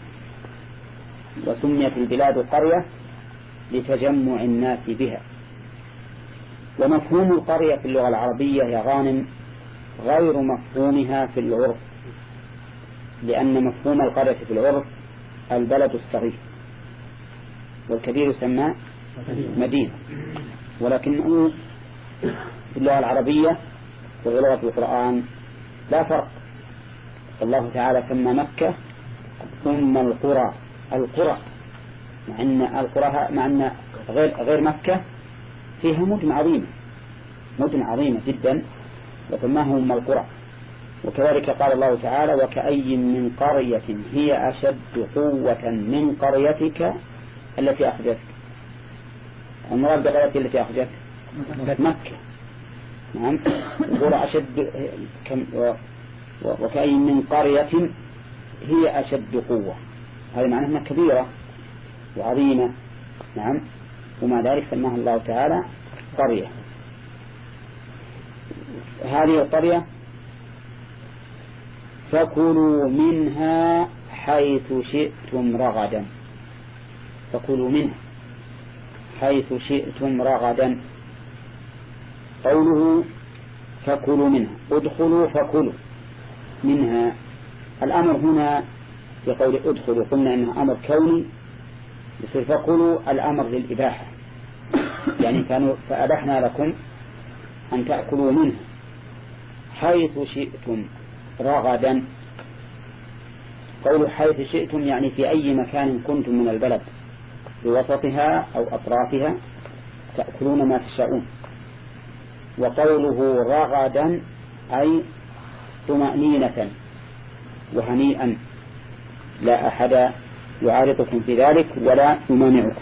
وسميت البلاد قرية لتجمع الناس بها. ومفهوم القرية في اللغة العربية يا غانم غير مفهومها في العرف، لأن مفهوم القرية في العرف البلد الصغير، والكبير يسمى مدينة، ولكنه في اللغة العربية وفي لغة القرآن لا فرق. الله تعالى سمى مكة ثم القرى القرى، مع أن القرى مع أن غير غير مكة فيها مدن عظيمة، مدن عظيمة جدا، وسماهم القرى. وكذلك قال الله تعالى: وكأي من قرية هي أشد قوة من قريتك التي أخرجتك. المراد بقرية التي أخرجتك مكة. نعم، قرى أشد كم، وكأي من قرية هي أشد قوة، هذا معناه أنها كبيرة وعظيمة. نعم، وما ذلك سماها الله تعالى قرية. هذه القرية فكلوا منها حيث شئتم رغدا. فكلوا منها حيث شئتم رغدا. قوله فكلوا منها، ادخلوا فكلوا منها. الأمر هنا في قول ادخلوا قلنا إنه أمر كوني، يصير فكلوا الأمر للإباحة، يعني كانوا فأبحنا لكم أن تأكلوا منها حيث شئتم رغدا. قول حيث شئتم يعني في أي مكان كنتم من البلد، في وسطها أو أطرافها تأكلون ما تشاءون. وقوله رغدا أي طمأنينة وهنيئا، لا أحد يعارضكم في ذلك ولا يمانعكم.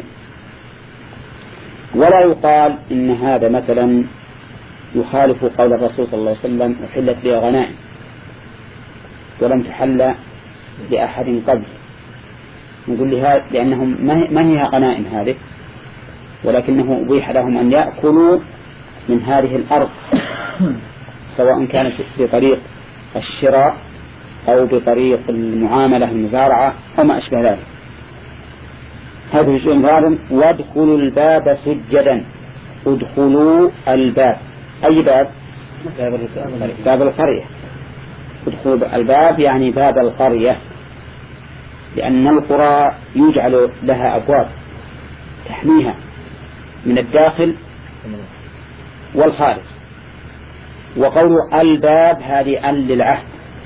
ولا يقال إن هذا مثلا يخالف قول الرسول صلى الله عليه وسلم: أحلت لي غنائم، ولم تحل لأحد قبل. نقول لها لأنهم ما هي غنائم هذه، ولكنه أبيح لهم أن يأكلوا من هذه الأرض، سواء كانت بطريق الشراء أو بطريق المعاملة المزارعة أو ما أشبه ذلك. هذا شيء غالب. وادخلوا الباب سجدا. ادخلوا الباب، أي باب؟ باب القرية. ادخل الباب يعني باب القرية، لأن القرى يجعل لها أبواب تحميها من الداخل والخارج. وقول الباب هذه ال للعهد.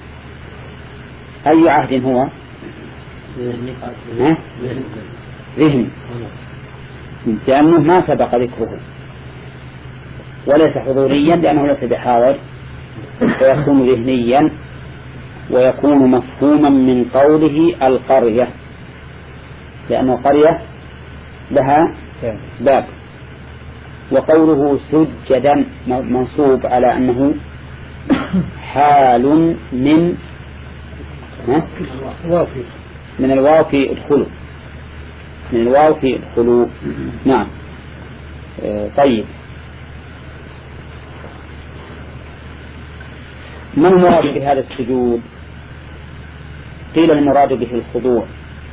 أي عهد هو؟ ذهني، لأنه ما سبق ذكره، وليس حضوريا لأنه ليس بحاضر، فيكون ذهنيا ويكون مفهوما من قوله القرية، لأن القرية لها باب. وقوله سجدا منصوب على أنه حال من من الواو في ادخلوا، من الواو في ادخلوا. نعم. طيب، ما المراد بهذا السجود؟ قيل المراد به الخضوع،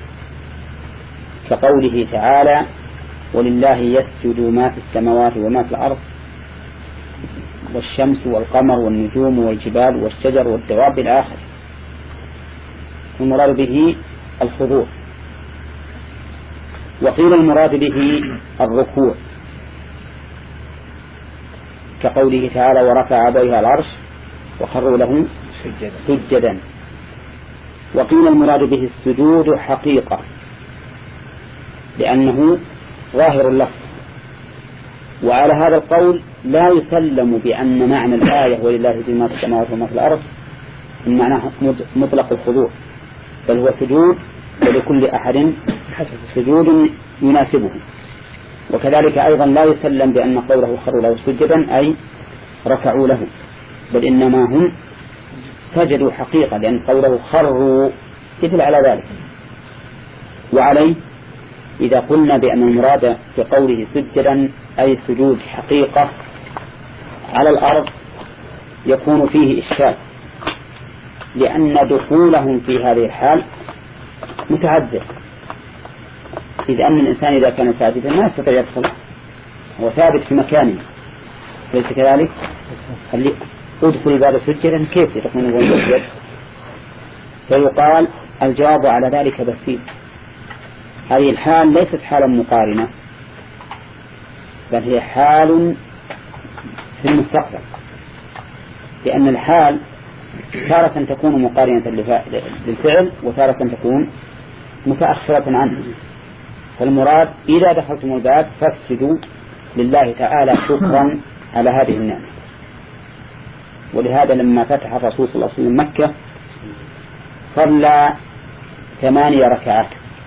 كقوله تعالى ولله يسجد ما في السماوات وما في الأرض والشمس والقمر والنجوم والجبال والشجر والدواب الآخر. المراد به الخضوع. وقيل المراد به الركوع، كقوله تعالى ورفع أبويها العرش وخروا له سجدا. وقيل المراد به السجود حقيقة، لأنه ظاهر اللفظ. وعلى هذا القول لا يسلم بأن معنى الآية ولله يسجد ما في السماوات وما في الأرض إن معناه مطلق الخضوع، بل هو سجود ولكل أحد سجود يناسبه. وكذلك أيضا لا يسلم بأن قوله خروا له سجدا أي ركعوا له، بل إنما هم سجدوا حقيقة، لأن قوله خروا يدل على ذلك. وعليه إذا قلنا بأن المراد في قوله سجدا أي سجود حقيقة على الأرض يكون فيه إشكال، لأن دخولهم في هذه الحال متعذر، إذ أن الإنسان إذا كان ساجدا ما يستطيع يدخل، هو ثابت في مكانه، ليس كذلك؟ اللي ادخل الباب سجدا كيف يدخلون الباب سجدا؟ فيقال الجواب على ذلك بسيط، هذه الحال ليست حالا مقارنة، بل هي حال في المستقبل، لأن الحال تارة تكون مقارنة للفعل وتارة تكون متأخرة عنه. فالمراد إذا دخلتم الباب فاسجدوا لله تعالى شكرا على هذه النعمة. ولهذا لما فتح الرسول صلى الله عليه وسلم مكة صلى ثمانية ركعات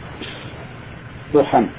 ضحى.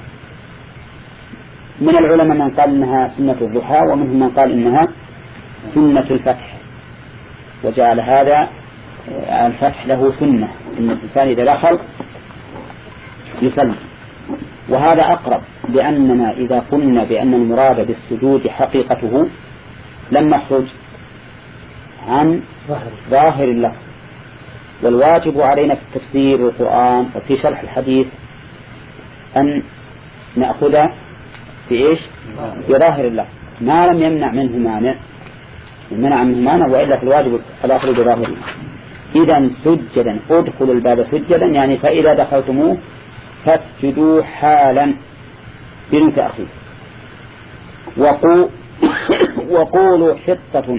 من العلماء من قال إنها سنة الضحى، ومنهم من قال إنها سنة الفتح، وجعل هذا الفتح له سنة، إن الإنسان إذا دخل يصلي. وهذا أقرب، لأننا إذا قلنا بأن المراد بالسجود حقيقته لم نخرج عن ظاهر اللفظ. والواجب علينا في تفسير القرآن وفي شرح الحديث أن نأخذ في إيش؟ في ظاهر اللفظ، ما لم يمنع منه مانع، منع منه مانع، وإلا في الواجب الأخذ بظاهره. إذا سجدا ادخلوا الباب سجدا، يعني فإذا دخلتموه فاسجدوا حالا بدون تأخير. وقو وقولوا حطة،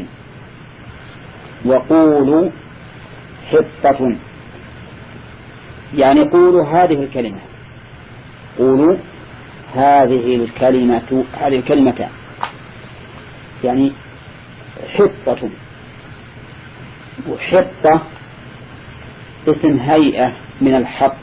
وقولوا حطة يعني قولوا هذه الكلمة، قولوا هذه الكلمة، هذه الكلمة يعني حطة. وحطة اسم هيئة من الحط،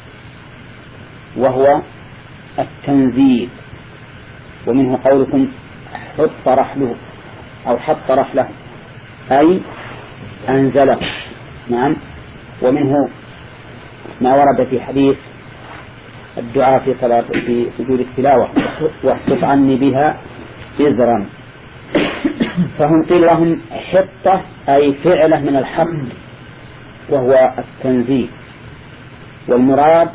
وهو التنزيل، ومنه قولكم حط رحله أو حط رحله أي أنزله. نعم. ومنه ما ورد في حديث الدعاء في صلاة في سجود التلاوة واحطط عني بها إزرا. فهم قيل لهم حطة أي فعلة من الحط وهو التنزيل، والمراد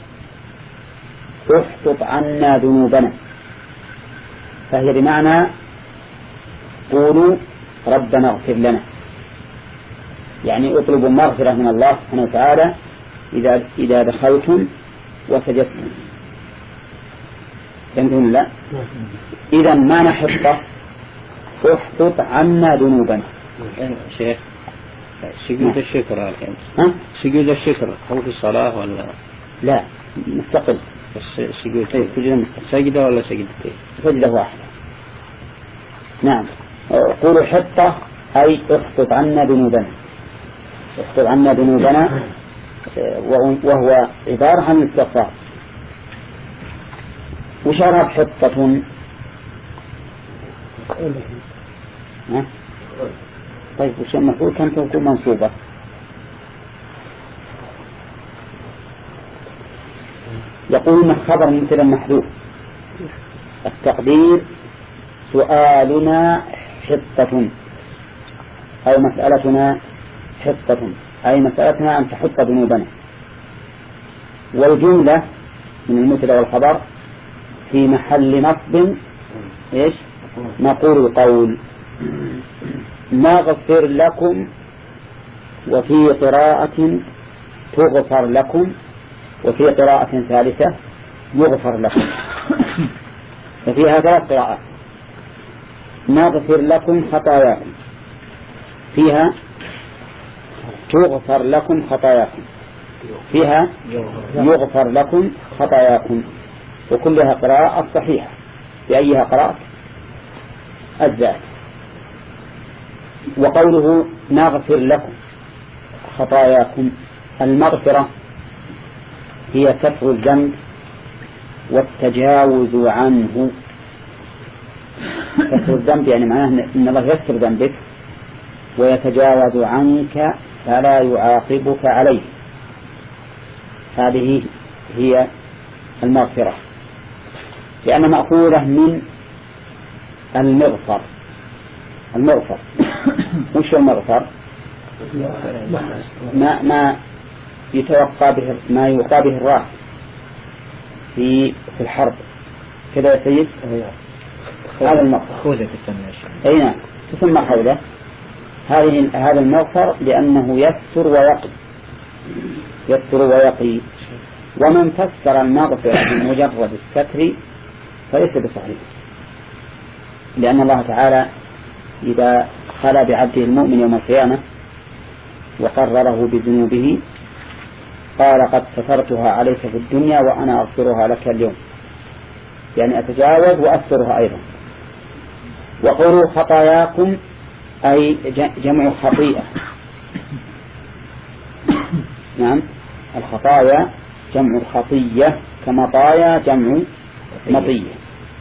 احطط عنا ذنوبنا، فهي بمعنى قولوا ربنا اغفر لنا، يعني اطلبوا المغفرة من الله سبحانه وتعالى إذا إذا دخلتم وسجدتم. فهمتم لا؟ إذا ما نحطه احطط عنا ذنوبنا. شيخ سجود الشكر الحين ها؟ سجود الشكر هو في الصلاة ولا لا مستقل؟ سجود سجود سجدة ولا سجدتين؟ سجدة واحدة. نعم. قولوا حطة أي احطط عنا ذنوبنا، احطط عنا ذنوبنا، وهو عبارة عن الاستغفار. وش أراد حطة؟ ها؟ طيب وش المفروض كان تكون منصوبة؟ يقول خبر مبتدأ محذوف، التقدير سؤالنا حطة أو مسألتنا حطة، أي مسألتنا أن تحط ذنوبنا. والجملة من المبتدأ والخبر في محل نصب إيش؟ نقول القول نغفر لكم، وفي قراءة تغفر لكم، وفي قراءة ثالثة يغفر لكم، ففيها ثلاث قراءات. نغفر لكم خطاياكم، فيها تغفر لكم خطاياكم، فيها يغفر لكم خطاياكم، وكلها قراءة صحيحة. بأيها قراءة الذات. وقوله نغفر لكم خطاياكم، المغفرة هي ستر الذنب والتجاوز عنه. ستر الذنب يعني معناه أن الله يستر ذنبك ويتجاوز عنك فلا يعاقبك عليه. هذه هي المغفرة، لأن مأخوذة من المغفر. المغفر وش المغفر؟ ما ما يتوقع به، ما يوقع به الراس في في الحرب كذا يا سيد. هذا المغفر خوذة تسمى. أي نعم تسمى خوذة. هذه هذا المغفر لأنه يستر ويقي، يستر ويقي. ومن فسر المغفرة بمجرد الستر فليس بصحيح، لأن الله تعالى إذا خلى بعبده المؤمن يوم القيامة وقرره بذنوبه قال قد سترتها عليك في الدنيا وأنا أغفرها لك اليوم، يعني أتجاوز وأسترها أيضا. وقولوا خطاياكم أي جمع خطيئة. نعم الخطايا جمع خطية، كمطايا جمع مطية.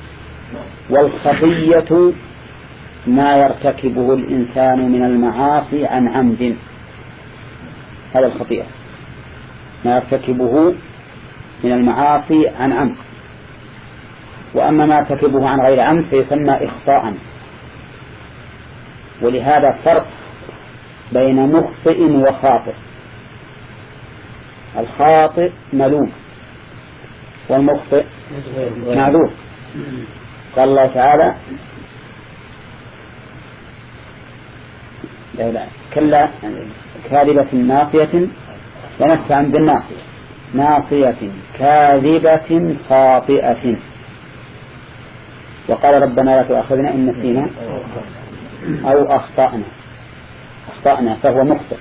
والخطية ما يرتكبه الإنسان من المعاصي عن عمد، هذا الخطيئة ما يرتكبه من المعاصي عن عمد. وأما ما يرتكبه عن غير عمد فيسمى إخطاء. ولهذا فرق بين مخطئ وخاطئ. الخاطئ ملوم والمخطئ معذور. قال الله تعالى لا كلا كاذبة ناصية ونفعا بالناصية، ناصية كاذبة خاطئة. وقال ربنا لا تؤاخذنا إن نسينا أو أخطأنا. أخطأنا فهو مخطئ،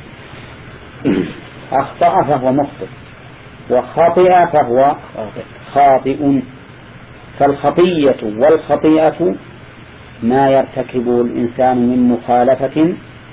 أخطأ فهو مخطئ، وخطئ فهو خاطئ. فالخطية والخطيئة ما يرتكبه الإنسان من مخالفة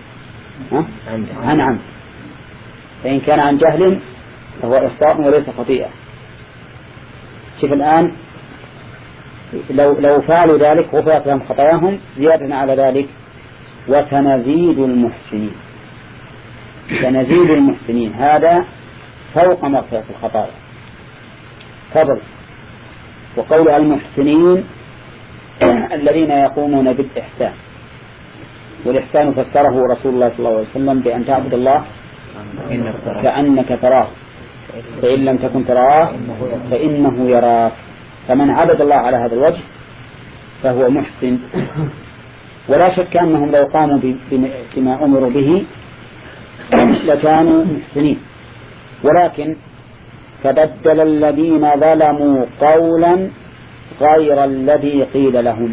عن عمد، فإن كان عن جهل فهو إخطاء وليس خطيئة. شوف الآن لو لو فعلوا ذلك غفرت لهم خطاياهم. زيادة على ذلك وسنزيد المحسنين، سنزيد المحسنين هذا فوق مغفرة الخطايا فضل. وقول المحسنين الذين يقومون بالإحسان، والإحسان فسره رسول الله صلى الله عليه وسلم بأن تعبد الله كأنك تراه فإن لم تكن تراه فإنه يراك. فمن عبد الله على هذا الوجه فهو محسن. ولا شك أنهم لو قاموا بما أمروا به لكانوا محسنين، ولكن فبدل الذين ظلموا قولا غير الذي قيل لهم.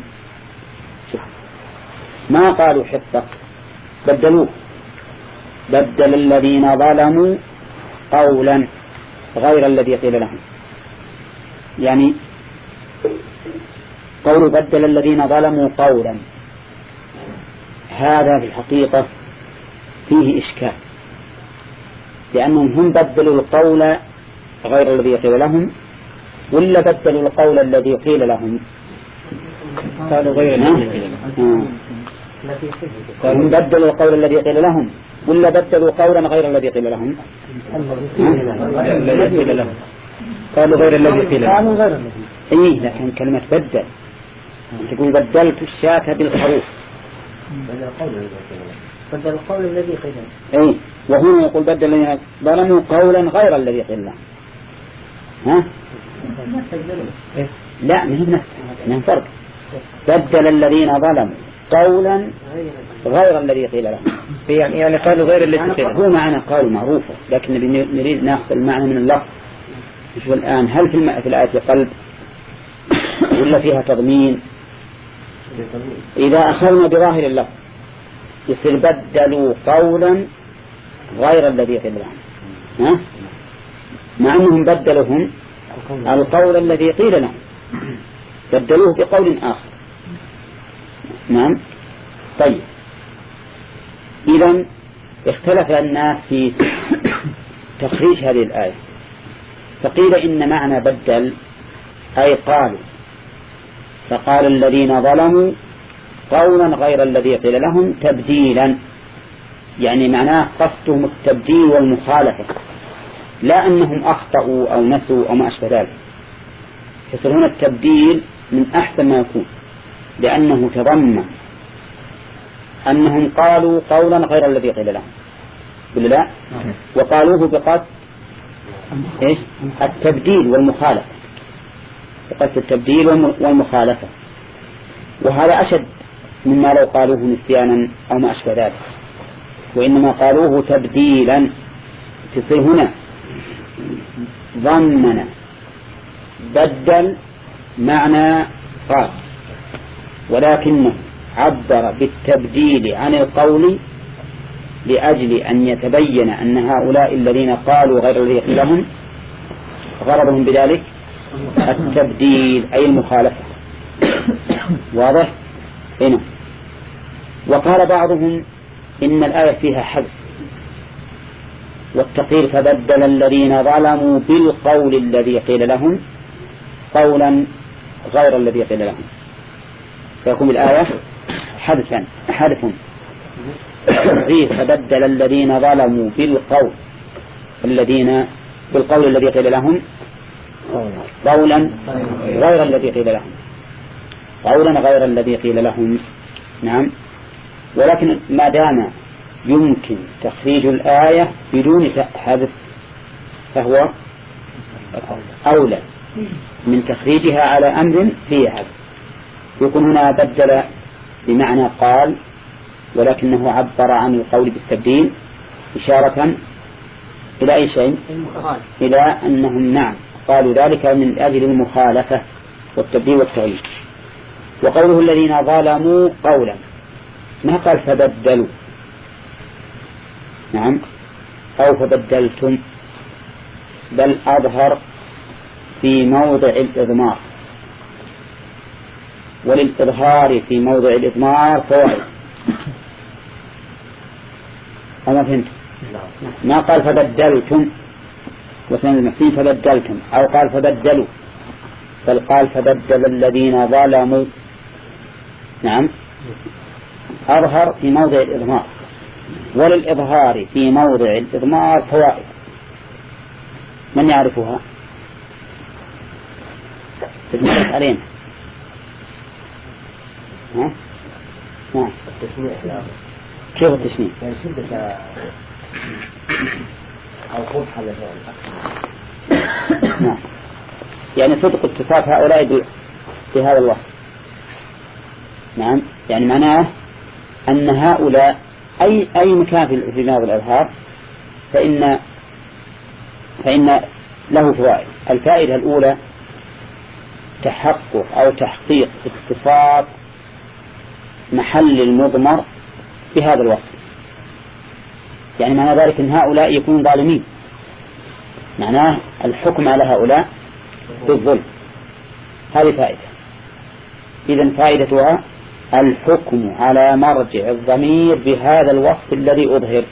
ما قالوا حطة، بدلوه، بدل الذين ظلموا قولا غير الذي قيل لهم. يعني قول بدل الذين ظلموا قولا، هذا في الحقيقة فيه إشكال، لأنهم هم بدلوا القول غير الذي قيل لهم ولا بدلوا القول الذي قيل لهم؟ قالوا غير الذي قيل لهم. هم بدلوا القول الذي قيل لهم ولا بدلوا قولا غير الذي قيل لهم؟ الذي قيل لهم. قالوا غير الذي قيل لهم. إيه، لكن كلمة بدل تقول بدلت الشاة بالخروف، بدل القول الذي قيل لهم. إيه، وهنا يقول بدل الذين ظلموا قولا غير الذي قيل لهم. ها؟ لا، من نفس من فرق. بدل الذين ظلموا قولا غير الذي قيل لهم، يعني يعني قالوا غير الذي قيل لهم. هو معنى قول معروفة، لكن نريد نأخذ المعنى من اللفظ. نشوف الآن هل في في الآية قلب ولا فيها تضمين؟ إذا أخذنا بظاهر اللفظ يصير بدلوا قولا غير الذي قيل لهم، ها؟ مع أنهم بدلوهم القول الذي قيل لهم، بدلوه بقول آخر. نعم. طيب، إذن اختلف الناس في تخريج هذه الآية، فقيل إن معنى بدل أي قالوا، فقال الذين ظلموا قولا غير الذي قيل لهم تبديلا، يعني معناه قصدهم التبديل والمخالفة، لا أنهم أخطأوا أو نسوا أو ما أشبه ذلك. فهنا التبديل من أحسن ما يكون، لأنه تضمن أنهم قالوا قولا غير الذي قيل لهم، بل لا؟ وقالوه بقصد إيش؟ التبديل والمخالفة، بقصد التبديل والمخالفة، وهذا أشد مما لو قالوه نسيانا أو ما أشبه ذلك، وإنما قالوه تبديلا. تصير هنا ضمن بدل معنى قال، ولكنه عبر بالتبديل عن القول لأجل أن يتبين أن هؤلاء الذين قالوا غير الذي قيل لهم غرضهم بذلك التبديل أي المخالفة. واضح؟ هنا. وقال بعضهم إن الآية فيها حذف، والتقيل فبدل الذين ظلموا بالقول الذي قيل لهم قولا غير الذي قيل لهم، فيكون الآية حذفا حذف فبدل الذين ظلموا بالقول الذين بالقول الذي قيل لهم قولا غير الذي قيل لهم قولا غير الذي قيل لهم. نعم. ولكن ما دام يمكن تخريج الآية بدون حذف فهو أولى من تخريجها على أمر فيه حذف. يكون هنا بدل بمعنى قال، ولكنه عبر عن القول بالتبديل إشارة إلى أي شيء؟ إلى أنهم نعم قالوا ذلك من أجل المخالفة والتبديل والتغيير. وقوله الذين ظلموا قولا ما قال فبدلوا، نعم، أو فبدلتم، بل أظهر في موضع الإضمار، وللإظهار في موضع الإضمار فوائد. أما فهمت؟ ما قال فبدلتم وسند المحسين فبدلتم، أو قال فبدلوا، بل قال فبدل الذين ظلموا. نعم، أظهر في موضع الإضمار، وللإظهار في موضع الإضمار فوائد. من يعرفها؟ تجمعت علينا. ها؟ نعم. التسميع كيف التسميع؟ يعني شدة أو قبح هذا نعم، يعني صدق اتصاف هؤلاء بهذا الوصف. نعم، يعني معناه أن هؤلاء أي أي مكان في ناظر الأظهار فإن فإن له فوائد. الفائدة الأولى تحقق أو تحقيق اتصاف محل المضمر بهذا الوصف، يعني معنى ذلك أن هؤلاء يكونون ظالمين، معناه الحكم على هؤلاء بالظلم. هذه فائدة. إذن فائدتها الحكم على مرجع الضمير بهذا الوصف الذي أظهر.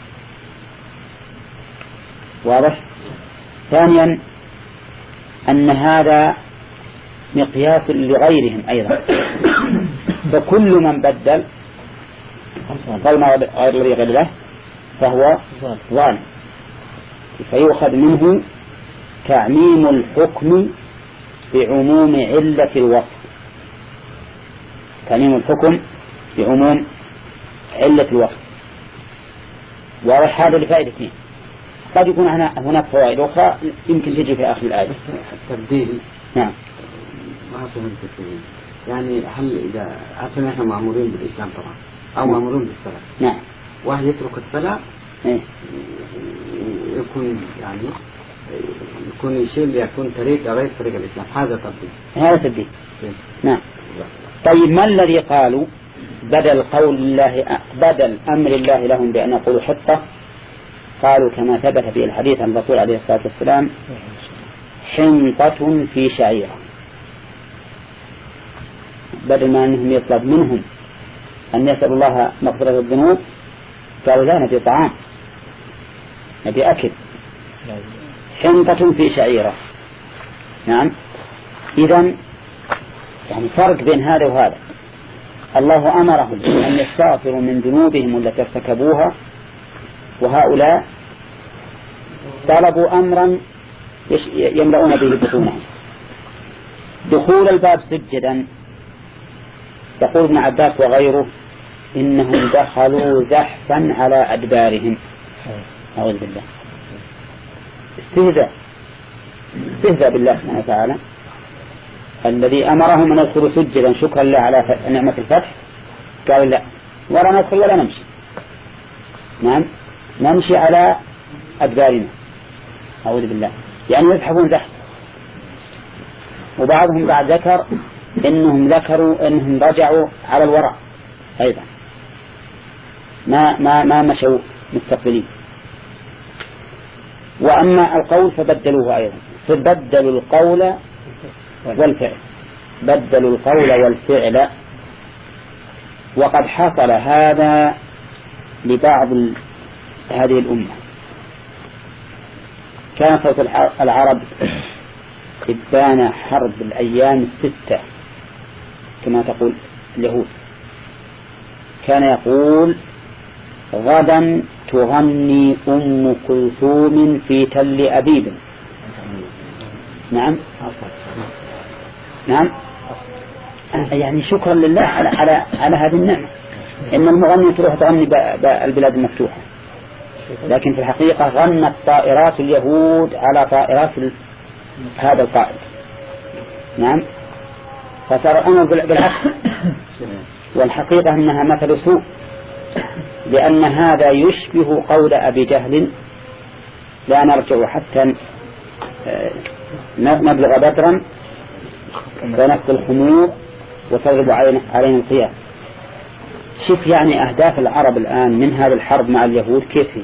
واضح؟ ثانيا أن هذا مقياس لغيرهم أيضا، فكل من بدل قال ما غير غير له فهو ظالم، فيؤخذ منه تعميم الحكم بعموم علة الوصف، تعميم الحكم بعموم علة الوصف. واضح؟ هذا لفائدتين. قد يكون هناك فوائد أخرى يمكن تجي في آخر الآية. التبديل نعم ما فهمت فيه. يعني هل إذا عارفين إحنا مأمورين بالإسلام طبعا أو مأمورين بالصلاة، نعم، واحد يترك الصلاة إيه؟ يكون يعني يكون يشيل يكون طريق غير طريق الإسلام، هذا تبديل. هذا تبديل. نعم. طيب ما الذي قالوا بدل قول الله بدل أمر الله لهم بأن يقولوا حطة؟ قالوا كما ثبت في الحديث عن الرسول عليه الصلاة والسلام حنطة في شعيرة، بدل ما أنهم يطلب منهم أن يسألوا الله مغفرة الذنوب قالوا لا نبي طعام نبي أكل. حنطة في شعيرة. نعم. إذن يعني فرق بين هذا وهذا. الله أمرهم أن يستغفروا من ذنوبهم التي ارتكبوها، وهؤلاء طلبوا أمرا يملؤون به بطونهم. دخول الباب سجدا، يقول ابن عباس وغيره إنهم دخلوا زحفا على أدبارهم. أعوذ بالله. استهزاء استهزاء بالله سبحانه وتعالى الذي أمرهم أن يدخلوا سجدا شكرا له على نعمة الفتح، قالوا لا ولا ندخل ولا نمشي. نعم نمشي على أدبارنا. أعوذ بالله، يعني يزحفون زحف. وبعضهم بعد ذكر إنهم ذكروا إنهم رجعوا على الوراء أيضا، ما ما ما مشوا مستقبلين. وأما القول فبدلوه أيضا، فبدلوا القول والفعل، بدلوا القول والفعل. وقد حصل هذا لبعض هذه الأمة. كان صوت العرب إبان حرب الأيام الستة كما تقول اليهود، كان يقول غدا تغني أم كلثوم في تل أبيب. نعم نعم، يعني شكرا لله على على على هذه النعمة. إن المغني تروح تغني بالبلاد المفتوحة، لكن في الحقيقة غنت طائرات اليهود على طائرات هذا القائد. نعم، فصار أمر بالعكس. والحقيقة أنها مثل سوء، لأن هذا يشبه قول أبي جهل لا نرجع حتى نبلغ بدرا ونقتل الخمور وتغلب علينا القيام. شوف يعني أهداف العرب الآن من هذا الحرب مع اليهود كيف هي؟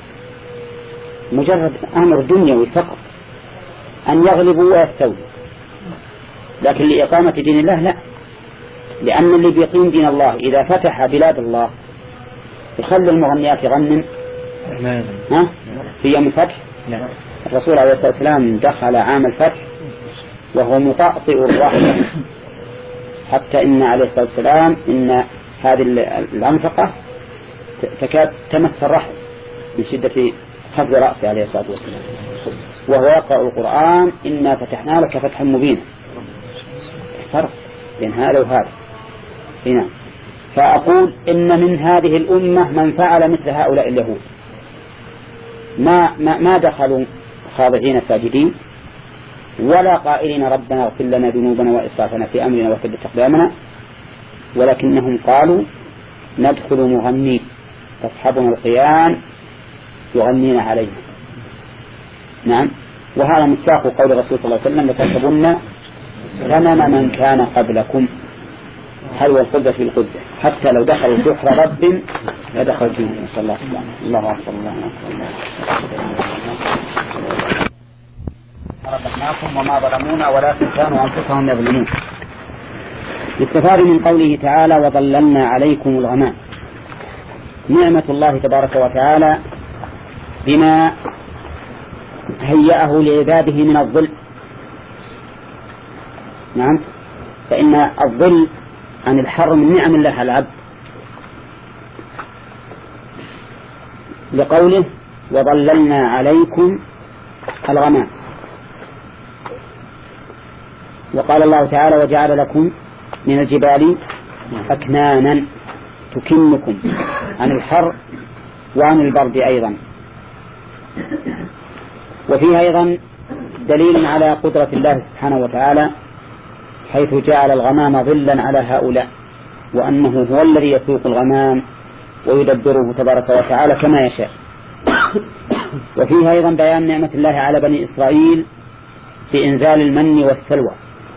مجرد أمر دنيوي فقط، أن يغلبوا ويستولوا، لكن لإقامة دين الله لا. لأن اللي بيقيم دين الله إذا فتح بلاد الله يخلي المغنيات يغنن ها في يوم الفتح. الرسول عليه الصلاة والسلام دخل عام الفتح وهو مطأطئ الرحم، حتى إن عليه الصلاة والسلام إن هذه الأنفقة تكاد تمس الرحم من شدة خفض رأسه عليه الصلاة والسلام، وهو يقرأ القرآن إنا فتحنا لك فتحا مبينا. فرق بين هذا وهذا هنا. فأقول إن من هذه الأمة من فعل مثل هؤلاء اليهود، ما, ما, ما دخلوا خاضعين ساجدين ولا قائلين ربنا اغفر لنا ذنوبنا وإسرافنا في أمرنا وثبت أقدامنا، ولكنهم قالوا ندخل مغنين تصحبنا القيام يغنين علينا. نعم. وهذا مصداق قول الرسول صلى الله عليه وسلم لتركبن غنم من كان قبلكم حلو القدة في القدة حتى لو دخلوا جحر رب لدخل فيه. نسأل الله سبحانه. الله أكبر الله أكبر. ربطناكم وما ظلمونا ولكن كانوا أنفسهم يظلمون. يستفاد من قوله تعالى وظللنا عليكم الغمام نعمة الله تبارك وتعالى بما هيأه لعباده من الظل. نعم. فإن الظل عن الحر من نعم الله على العبد لقوله وظللنا عليكم الغمام. وقال الله تعالى وجعل لكم من الجبال أكنانا تكنكم عن الحر وعن البرد أيضا. وفيه أيضا دليل على قدرة الله سبحانه وتعالى حيث جعل الغمام ظلا على هؤلاء وأنه هو الذي يسوق الغمام ويدبره تبارك وتعالى كما يشاء. وفيه أيضا بيان نعمة الله على بني إسرائيل بإنزال المن والسلوى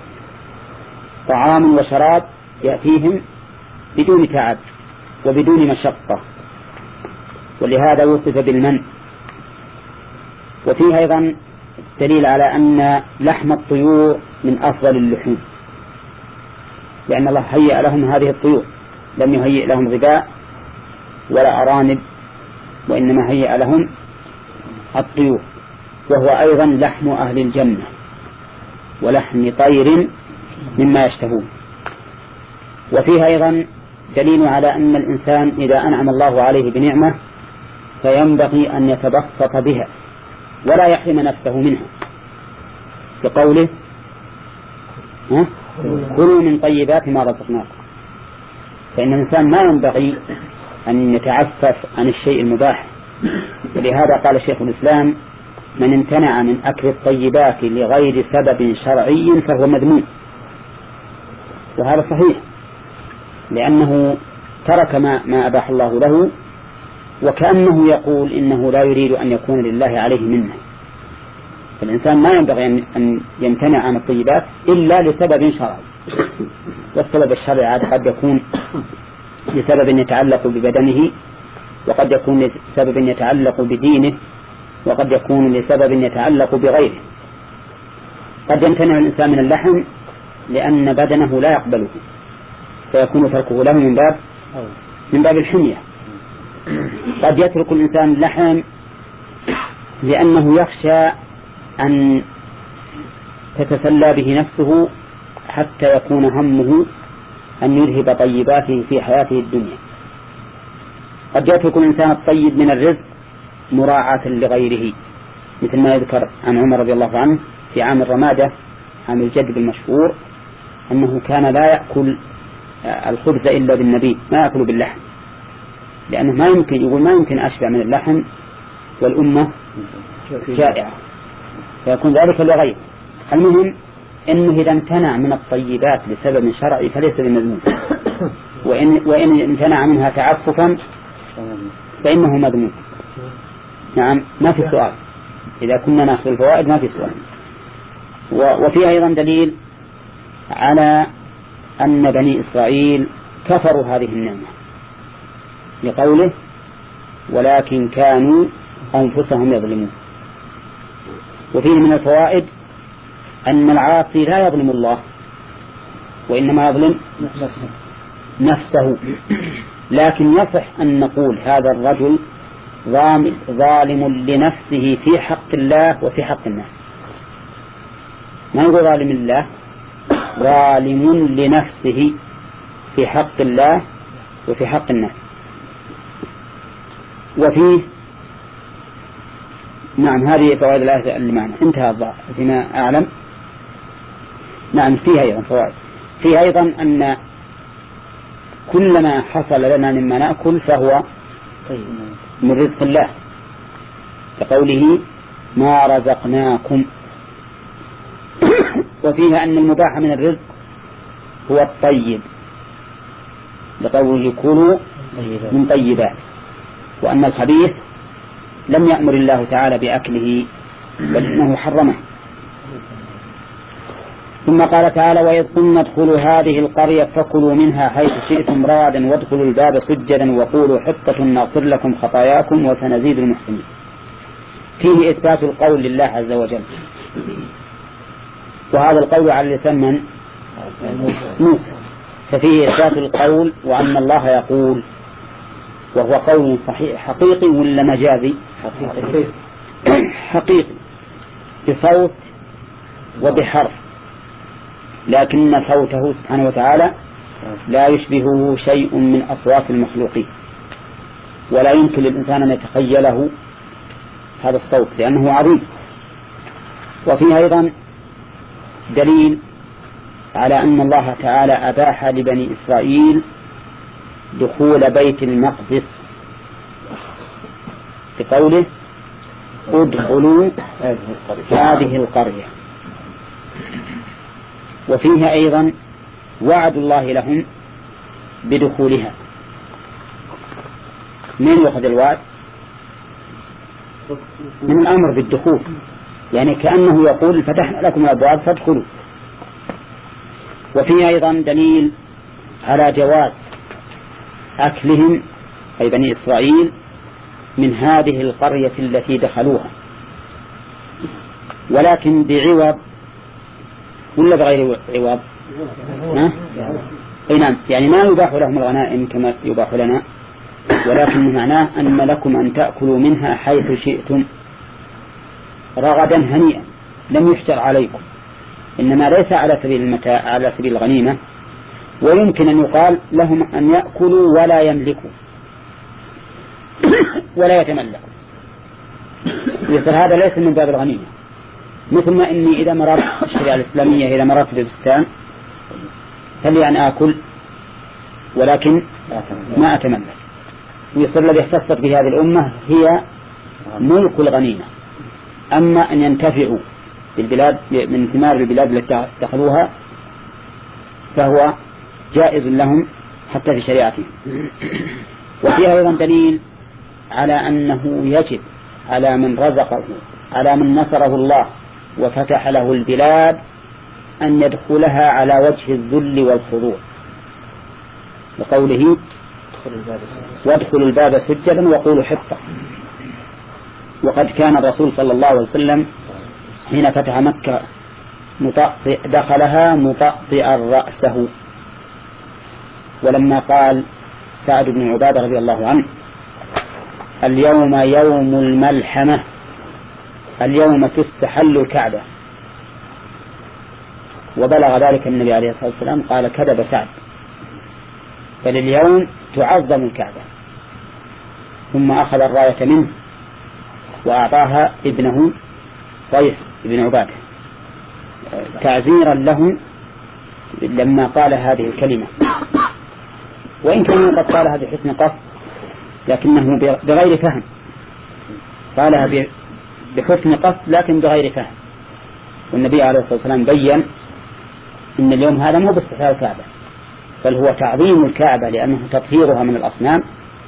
طعام وشراب يأتيهم بدون تعب وبدون مشقة ولهذا وصف بالمن. وفيه أيضا دليل على أن لحم الطيور من أفضل اللحوم لأن الله هيئ لهم هذه الطيور لم يهيئ لهم غذاء ولا أرانب وإنما هيئ لهم الطيور وهو أيضا لحم أهل الجنة ولحم طير مما يشتهون. وفيه أيضا دليل على أن الإنسان إذا أنعم الله عليه بنعمة فينبغي أن يتبسط بها ولا يحرم نفسه منها بقوله كلوا من طيبات ما رزقناكم. فإن الإنسان ما ينبغي أن يتعفف عن الشيء المباح. ولهذا قال شيخ الإسلام من امتنع من أكل الطيبات لغير سبب شرعي فهو مذموم. وهذا صحيح لأنه ترك ما, ما أباح الله له وكأنه يقول إنه لا يريد أن يكون لله عليه منه. فالإنسان ما ينبغي أن يمتنع عن الطيبات إلا لسبب شرعي. والسبب الشرعي قد يكون لسبب يتعلق ببدنه وقد يكون لسبب يتعلق بدينه وقد يكون لسبب يتعلق بغيره. قد يمتنع الإنسان من اللحم لأن بدنه لا يقبله فيكون تركه له من باب من باب الحمية. قد يترك الإنسان اللحم لأنه يخشى أن تتسلى به نفسه حتى يكون همه أن يذهب طيباته في حياته الدنيا. قد يترك الإنسان الطيب من الرزق مراعاة لغيره مثل ما يذكر عن عمر رضي الله عنه في عام الرمادة عام الجدب المشهور أنه كان لا يأكل الخبز إلا بالنبيذ ما يأكل باللحم لأنه ما يمكن يقول ما يمكن أشبع من اللحم والأمة جائعة فيكون ذلك لغير. المهم أنه إذا امتنع من الطيبات لسبب شرعي فليس بمذموم وإن, وإن امتنع منها تعففا فإنه مذموم. نعم ما في سؤال إذا كنا نأخذ الفوائد ما في سؤال. وفي أيضا دليل على أن بني إسرائيل كفروا هذه النعمة لقوله ولكن كانوا أنفسهم يظلمون. وفيه من الفوائد أن العاصي لا يظلم الله وإنما يظلم نفسه. لكن يصح أن نقول هذا الرجل ظالم لنفسه في حق الله وفي حق الناس. ما يقول ظالم لله ظالم لنفسه في حق الله وفي حق الناس. وفيه نعم هذه فوائد الآية اللي معنا انتهى الضاء فيما أعلم. نعم فيها أيضا فوائد. فيها أيضا أن كلما حصل لنا مما نأكل فهو من رزق الله كقوله ما رزقناكم. وفيها أن المباح من الرزق هو الطيب لقوله كلوا من طيبات، وأن الخبيث لم يأمر الله تعالى بأكله بل إنه حرمه. ثم قال تعالى: وإذ قلنا ادخلوا هذه القرية فكلوا منها حيث شئتم رغدا وادخلوا الباب سجدا وقولوا حطة نغفر لكم خطاياكم وسنزيد المحسنين. فيه إثبات القول لله عز وجل، وهذا القول على لسان من؟ موسى. ففيه إثبات القول وأن الله يقول، وهو قول صحيح حقيقي ولا مجازي؟ حقيقي, حقيقي بصوت وبحرف، لكن صوته سبحانه وتعالى لا يشبهه شيء من أصوات المخلوقين، ولا يمكن للإنسان أن يتخيله هذا الصوت لأنه عظيم. وفيه أيضا دليل على أن الله تعالى أباح لبني إسرائيل دخول بيت المقدس بقوله: ادخلوا هذه القرية. وفيه أيضا وعد الله لهم بدخولها. من يأخذ الوعد؟ من الأمر بالدخول، يعني كأنه يقول: فتحنا لكم الأبواب فادخلوا. وفيه أيضا دليل على جواز أكلهم أي بني إسرائيل من هذه القرية التي دخلوها، ولكن بعوض ولا بغير عوض؟ أي نعم، يعني ما يباح لهم الغنائم كما يباح لنا، ولكن معناه أن لكم أن تأكلوا منها حيث شئتم رغدا هنيئا، لم يحجر عليكم، إنما ليس على سبيل المتاع، على سبيل الغنيمة. ويمكن أن يقال لهم أن يأكلوا ولا يملكوا ولا يتملكوا، يصير هذا ليس من باب الغنيمة. مثل ما إني إذا مررت الشريعة الإسلامية إذا مررت ببستان فلي أن آكل ولكن ما أتملك، ويصير الذي اختصت بهذه الأمة هي ملك الغنيمة. أما أن ينتفعوا بالبلاد من ثمار البلاد التي دخلوها فهو جائز لهم حتى في شريعتهم. وفيها أيضا دليل على أنه يجب على من رزقه، على من نصره الله وفتح له البلاد، أن يدخلها على وجه الذل والخضوع، لقوله: وادخلوا الباب سجدا وقولوا حطة. وقد كان الرسول صلى الله عليه وسلم حين فتح مكة مطأطئ دخلها مطأطئا رأسه. ولما قال سعد بن عبادة رضي الله عنه: اليوم يوم الملحمة، اليوم تستحل الكعبة، وبلغ ذلك النبي عليه الصلاة والسلام قال: كذب سعد، بل اليوم تعظم الكعبة. ثم أخذ الراية منه وأعطاها ابنه قيس بن عبادة تعزيرا له لما قال هذه الكلمة، وإن كان قد قالها بحسن قصد لكنه بغير فهم، قالها بحسن قصد لكن بغير فهم. والنبي عليه الصلاة والسلام بيّن إن اليوم هذا مو باستحلال الكعبة، بل هو تعظيم الكعبة لأنه تطهيرها من الأصنام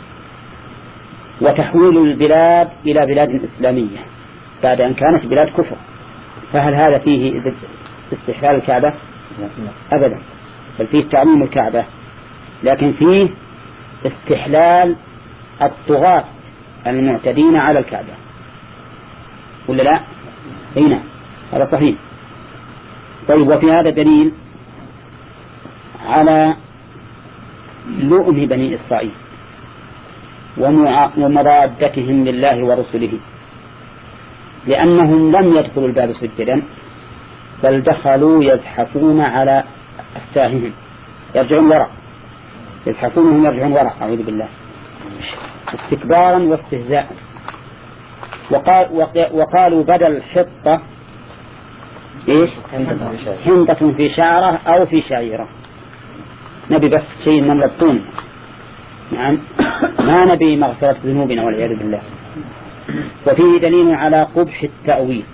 وتحويل البلاد إلى بلاد إسلامية بعد أن كانت بلاد كفر. فهل هذا فيه استحلال الكعبة؟ أبدا، بل فيه تعظيم الكعبة، لكن فيه استحلال الطغاة المعتدين على الكعبة، ولا لا؟ هنا هذا صحيح. طيب، وفي هذا دليل على لؤم بني إسرائيل ومضادتهم لله ورسله، لأنهم لم يدخلوا الباب سجدا بل دخلوا يزحفون على أفتاههم، يرجعون وراء، يزحفونهم يرجعون وراء، أعوذ بالله، استكبارا واستهزاء. وقال وقالوا بدل حطة إيش؟ حنطة في شعرة أو في شعيرة، نبي بس شيء نملى الطون، نعم، ما نبي مغفرة ذنوبنا والعياذ بالله. وفيه دليل على قبح التأويل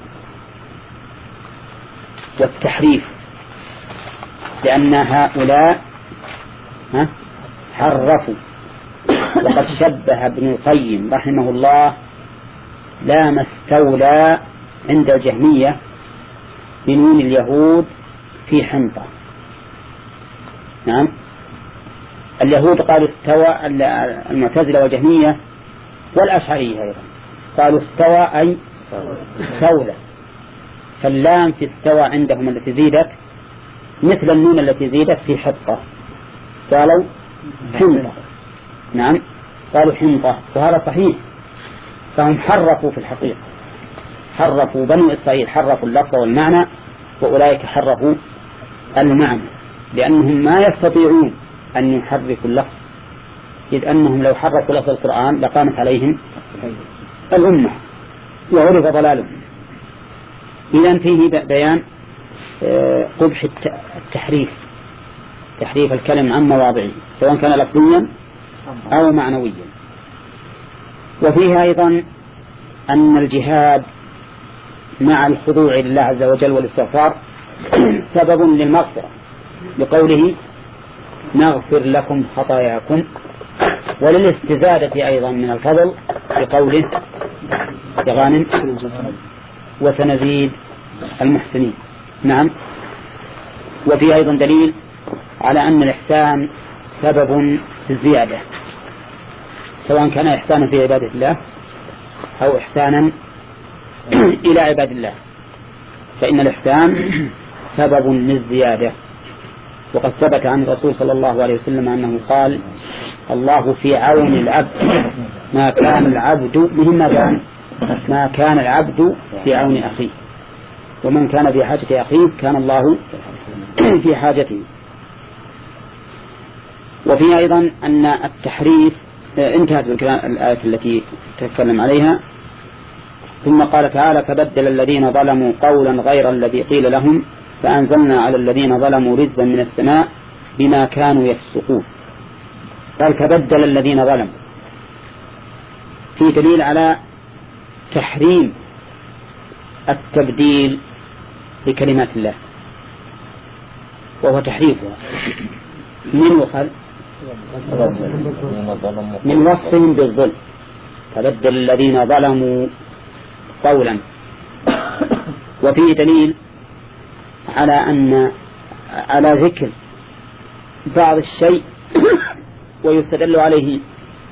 والتحريف، لأن هؤلاء حرفوا وقد شبه ابن القيم رحمه الله لام استولى عند الجهمية بنون اليهود في حنطة. نعم، اليهود قالوا استوى، المعتزلة والجهمية والأشعرية أيضا قالوا استوى أي استولى، فاللام في استوى عندهم التي زيدت مثل النون التي زيدت في حطة، قالوا حنطة. نعم، قالوا حنطة، وهذا صحيح، فهم حرفوا في الحقيقة، حرفوا بنو إسرائيل حرفوا اللفظ والمعنى، وأولئك حرفوا المعنى، لأنهم ما يستطيعون أن يحرفوا اللفظ، إذ أنهم لو حرفوا لفظ القرآن لقامت عليهم الأمة وعرف ضلالهم. إذن فيه بيان قبح التحريف، تحريف الكلم عن مواضعه سواء كان لفظيا أو معنويا. وفيها أيضا أن الجهاد مع الخضوع لله عز وجل والاستغفار سبب للمغفرة، لقوله نغفر لكم خطاياكم، وللاستزادة أيضا من الفضل لقوله يغانم وسنزيد المحسنين. نعم، وفي أيضا دليل على أن الإحسان سبب في الزيادة، سواء كان إحسانا في عبادة الله أو إحسانا إلى عباد الله، فإن الإحسان سبب للزيادة. وقد ثبت عن الرسول صلى الله عليه وسلم أنه قال الله في عون العبد ما كان العبد مهما كان ما كان العبد في عون أخيه، ومن كان في حاجة أخيه كان الله في حاجته. وفيها أيضا أن التحريف انتهت الآية التي تتكلم عليها، ثم قال تعالى فبدل الذين ظلموا قولا غير الذي قيل لهم فأنزلنا على الذين ظلموا رجزا من السماء بما كانوا يفسقون. قال فبدل الذين ظلموا، في دليل على تحريم التبديل لكلمات الله، وهو تحريفها من وخل من وصفهم بالظلم، فبدل الذين ظلموا قولا. وفيه دليل على أن على ذكر بعض الشيء ويستدل عليه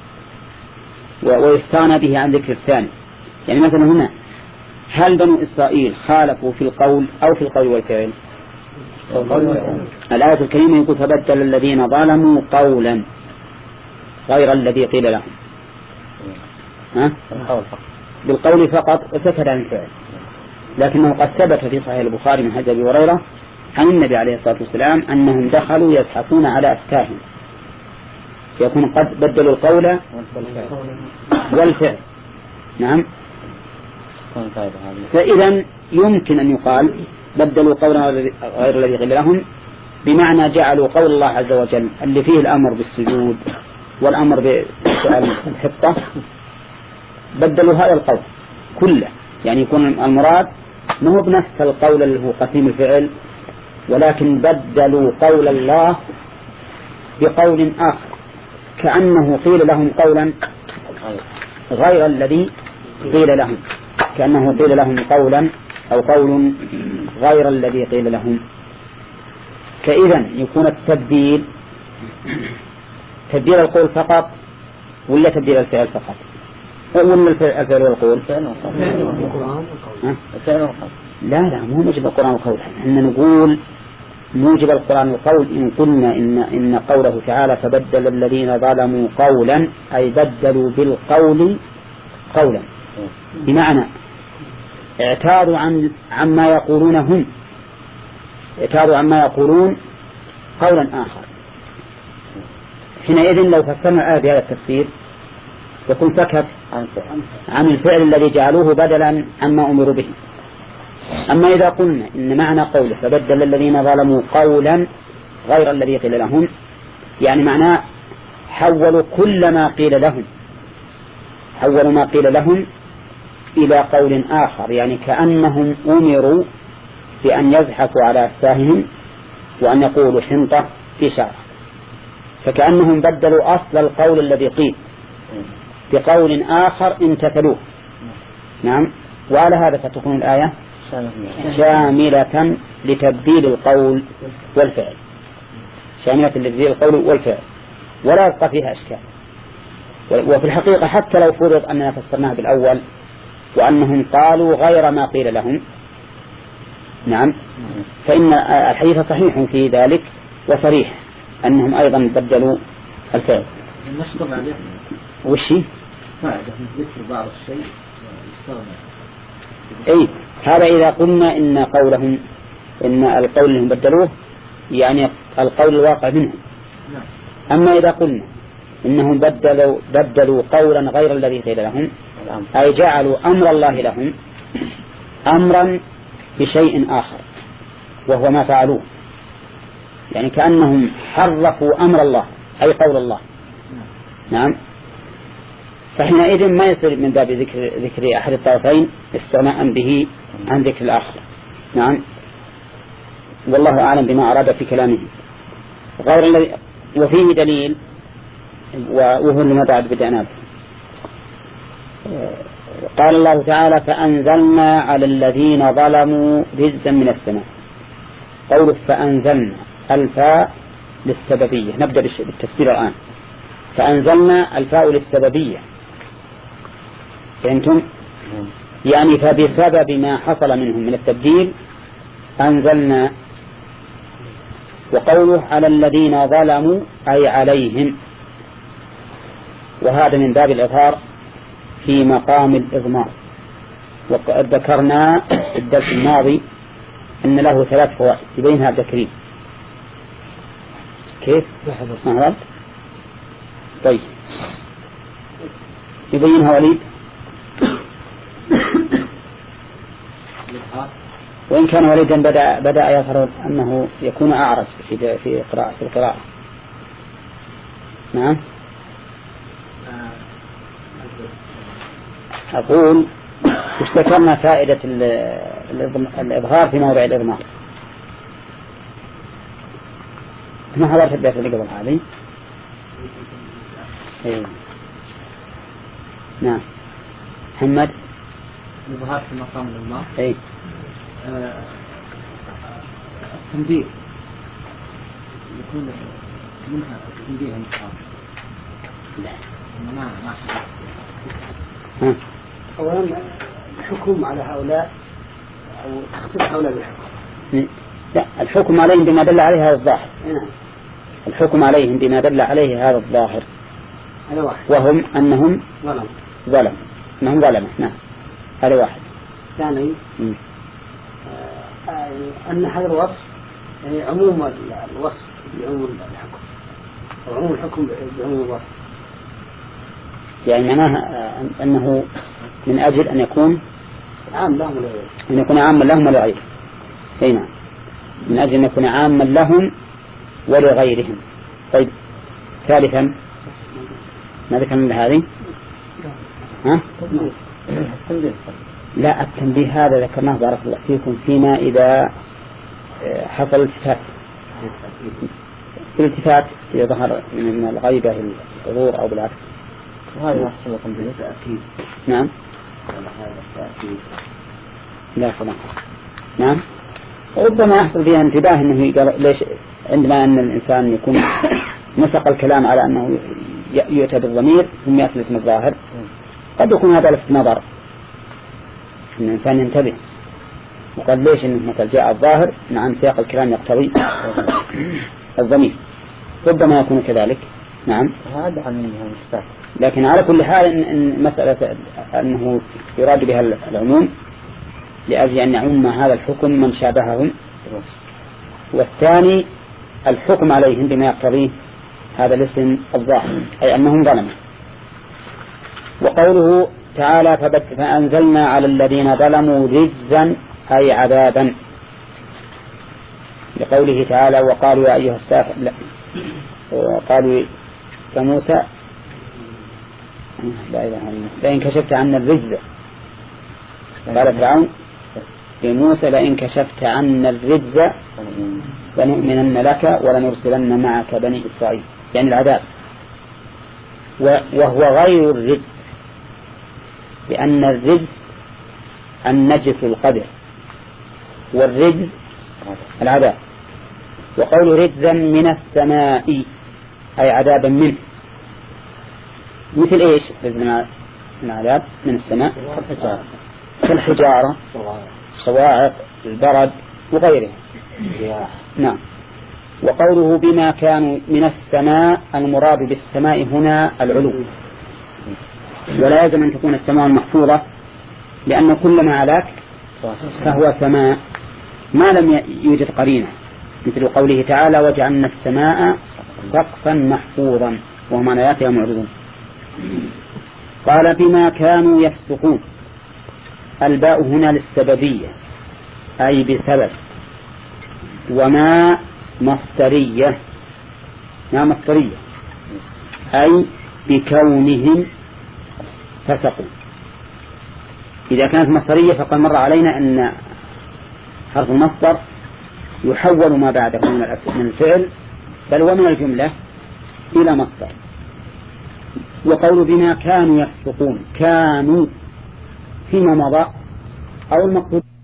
ويستغنى به عن ذكر الثاني. يعني مثلا هنا هل بنو إسرائيل خالفوا في القول أو في القول والفعل؟ الآية الكريمة يقول فبدل الذين ظلموا قولا غير الذي قيل لهم، ها؟ بالقول فقط وسكت عن الفعل، لكنه قد ثبت في صحيح البخاري من حديث أبي هريرة عن النبي عليه الصلاة والسلام أنهم دخلوا يزحفون على أفكاههم، يكون قد بدلوا القول والفعل. نعم، فإذا يمكن أن يقال بدلوا قولا غير الذي قيل لهم، بمعنى جعلوا قول الله عز وجل اللي فيه الأمر بالسجود والأمر بسؤال الحطة، بدلوا هذا القول كله، يعني يكون المراد ما هو بنفس القول اللي هو قسيم الفعل، ولكن بدلوا قول الله بقول آخر، كأنه قيل لهم قولا غير الذي قيل لهم، كأنه قيل لهم قولا أو قول غير الذي قيل لهم. فإذا يكون التبديل تبديل القول فقط ولا تبديل الفعل فقط؟ ولا الفعل والقول؟ لا لا مو موجب القرآن والقول. احنا نقول موجب القرآن والقول إن قلنا إن, إن قوله تعالى فبدل الذين ظلموا قولا أي بدلوا بالقول قولا، بمعنى اعتاروا عن عما يقولون هم، اعتاروا عما يقولون قولا آخر. حينئذ لو فسرنا الآية بهذا التفسير يكون سكت عن الفعل الذي جعلوه بدلا عما أمروا به. أما إذا قلنا إن معنى قوله فبدل الذين ظلموا قولا غير الذي قيل لهم، يعني معناه حولوا كل ما قيل لهم، حولوا ما قيل لهم إلى قول آخر، يعني كأنهم أمروا بأن يزحفوا على أفواههم وأن يقولوا حنطة في شعر، فكأنهم بدلوا أصل القول الذي قيل بقول آخر امتثلوه. نعم. وعلى هذا فتكون الآية شاملة لتبديل القول والفعل، شاملة لتبديل القول والفعل ولا يبقى فيها إشكال. وفي الحقيقة حتى لو فرض أننا فسرناها بالأول وأنهم قالوا غير ما قيل لهم، نعم، فإن الحديث صحيح في ذلك وصريح أنهم أيضا بدلوا الفعل. نشطب عليه وشي فائدة من ذكر بعض الشيء يستغنى. أي هذا إذا قلنا إن قولهم إن القول اللي بدلوه يعني القول الواقع منهم. أما إذا قلنا إنهم بدلوا بدلوا قولا غير الذي قيل لهم، أي جعلوا أمر الله لهم أمرا بشيء آخر وهو ما فعلوه، يعني كأنهم حرفوا أمر الله أي قول الله. نعم. فحينئذ ما يصير من باب ذكر ذكر أحد الطرفين استغناء به عن ذكر الآخر. نعم. والله أعلم بما أراد في كلامه غير الذي. وفيه دليل وهو لما بعد بدأنا به. قال الله تعالى فأنزلنا على الذين ظلموا رجزا من السماء. قوله فأنزلنا الفاء للسببية. نبدأ بالتفسير الآن. فأنزلنا الفاء للسببية، فهمتم؟ يعني فبسبب ما حصل منهم من التبديل أنزلنا. وقوله على الذين ظلموا أي عليهم، وهذا من باب الإظهار في مقام الإضمار. وقد ذكرنا في الدرس الماضي أن له ثلاث فوائد يبينها التكريم. كيف؟ ما عرفت؟ طيب يبينها وليد. وإن كان وليدا بدأ, بدأ يظهر أنه يكون أعرج في في قراءة في القراءة. نعم. أقول وش ذكرنا فائدة الإظهار في موضع الإضمار. ما حضرت الدرس اللي قبل هذه؟ إيه. نعم. محمد. الإظهار في مقام الإضمار. إيه. آه التنبيه يكون منها التنبيه المقام. لا. ما ما ها. أولا الحكم على هؤلاء أو تخصيص هؤلاء بالحكم. لا، الحكم عليهم بما دل عليه هذا الظاهر. الحكم عليهم بما دل عليه هذا الظاهر. هذا واحد. وهم أنهم ظلم. ظلم. أنهم ظلموا. نعم. هذا واحد. ثاني آه أن هذا الوصف يعني عموم الوصف بعموم الحكم، وعموم الحكم بعموم الوصف. يعني معناها أنه من أجل أن يكون عام لهم ولغيرهم، أن يكون عاما لهم ولغيرهم. أي نعم، من أجل أن يكون عاما لهم ولغيرهم. طيب ثالثا ماذا كان هذه؟ ها؟ لا، التنبيه هذا ذكرناه بارك الله فيكم فيما إذا حصل التفات. الالتفات إذا ظهر من الغيبة الحضور أو بالعكس. وهذا يحصل لكم بالتأكيد. نعم. هذا التأكيد. لا طبعا. نعم. ربما يحصل فيها انتباه أنه يقال ليش عندما أن الإنسان يكون نسق الكلام على أنه يؤتى بالضمير ثم يأتي اسم الظاهر، قد يكون هذا لفت نظر أن الإنسان ينتبه وقد ليش إنه مثل جاء الظاهر نعم سياق الكلام يقتضي الضمير، ربما يكون كذلك. نعم. هذا عن لكن على كل حال إن, إن مسألة أنه يراد بها العموم لأجل أن يعم هذا الحكم من شابههم، والثاني الحكم عليهم بما يقتضيه هذا الاسم الظاهر أي أنهم ظلموا. وقوله تعالى فأنزلنا على الذين ظلموا رجزا أي عذابا، لقوله تعالى وقالوا يا أيها الساحر لا وقالوا يا موسى لا إله إلا الله لئن كشفت عنا الرجز، قال فرعون لموسى لئن كشفت عنا الرجز لنؤمنن لك ولنرسلن معك بني إسرائيل، يعني العذاب. وهو غير الرجس، لأن الرجس النجس القدر، والرجز العذاب. وقول رجزا من السماء أي عذابا منه، مثل إيش رجز من العذاب من السماء؟ كالحجارة، الصواعق، البرد وغيره. نعم. وقوله بما كانوا من السماء، المراد بالسماء هنا العلو، ولا يلزم أن تكون السماء المحفوظة، لأن كل ما علاك فهو سماء ما لم يوجد قرينة، مثل قوله تعالى وجعلنا السماء سقفا محفوظا، وهم عن آياتها معرضون. قال بما كانوا يفسقون، الباء هنا للسببية أي بسبب، وما مصدرية، ما مصدرية أي بكونهم فسقوا. إذا كانت مصدرية فقد مر علينا أن حرف المصدر يحول ما بعده من الفعل بل ومن الجملة إلى مصدر. وقول بما كانوا يفسقون، كانوا فيما مضى أو المقصود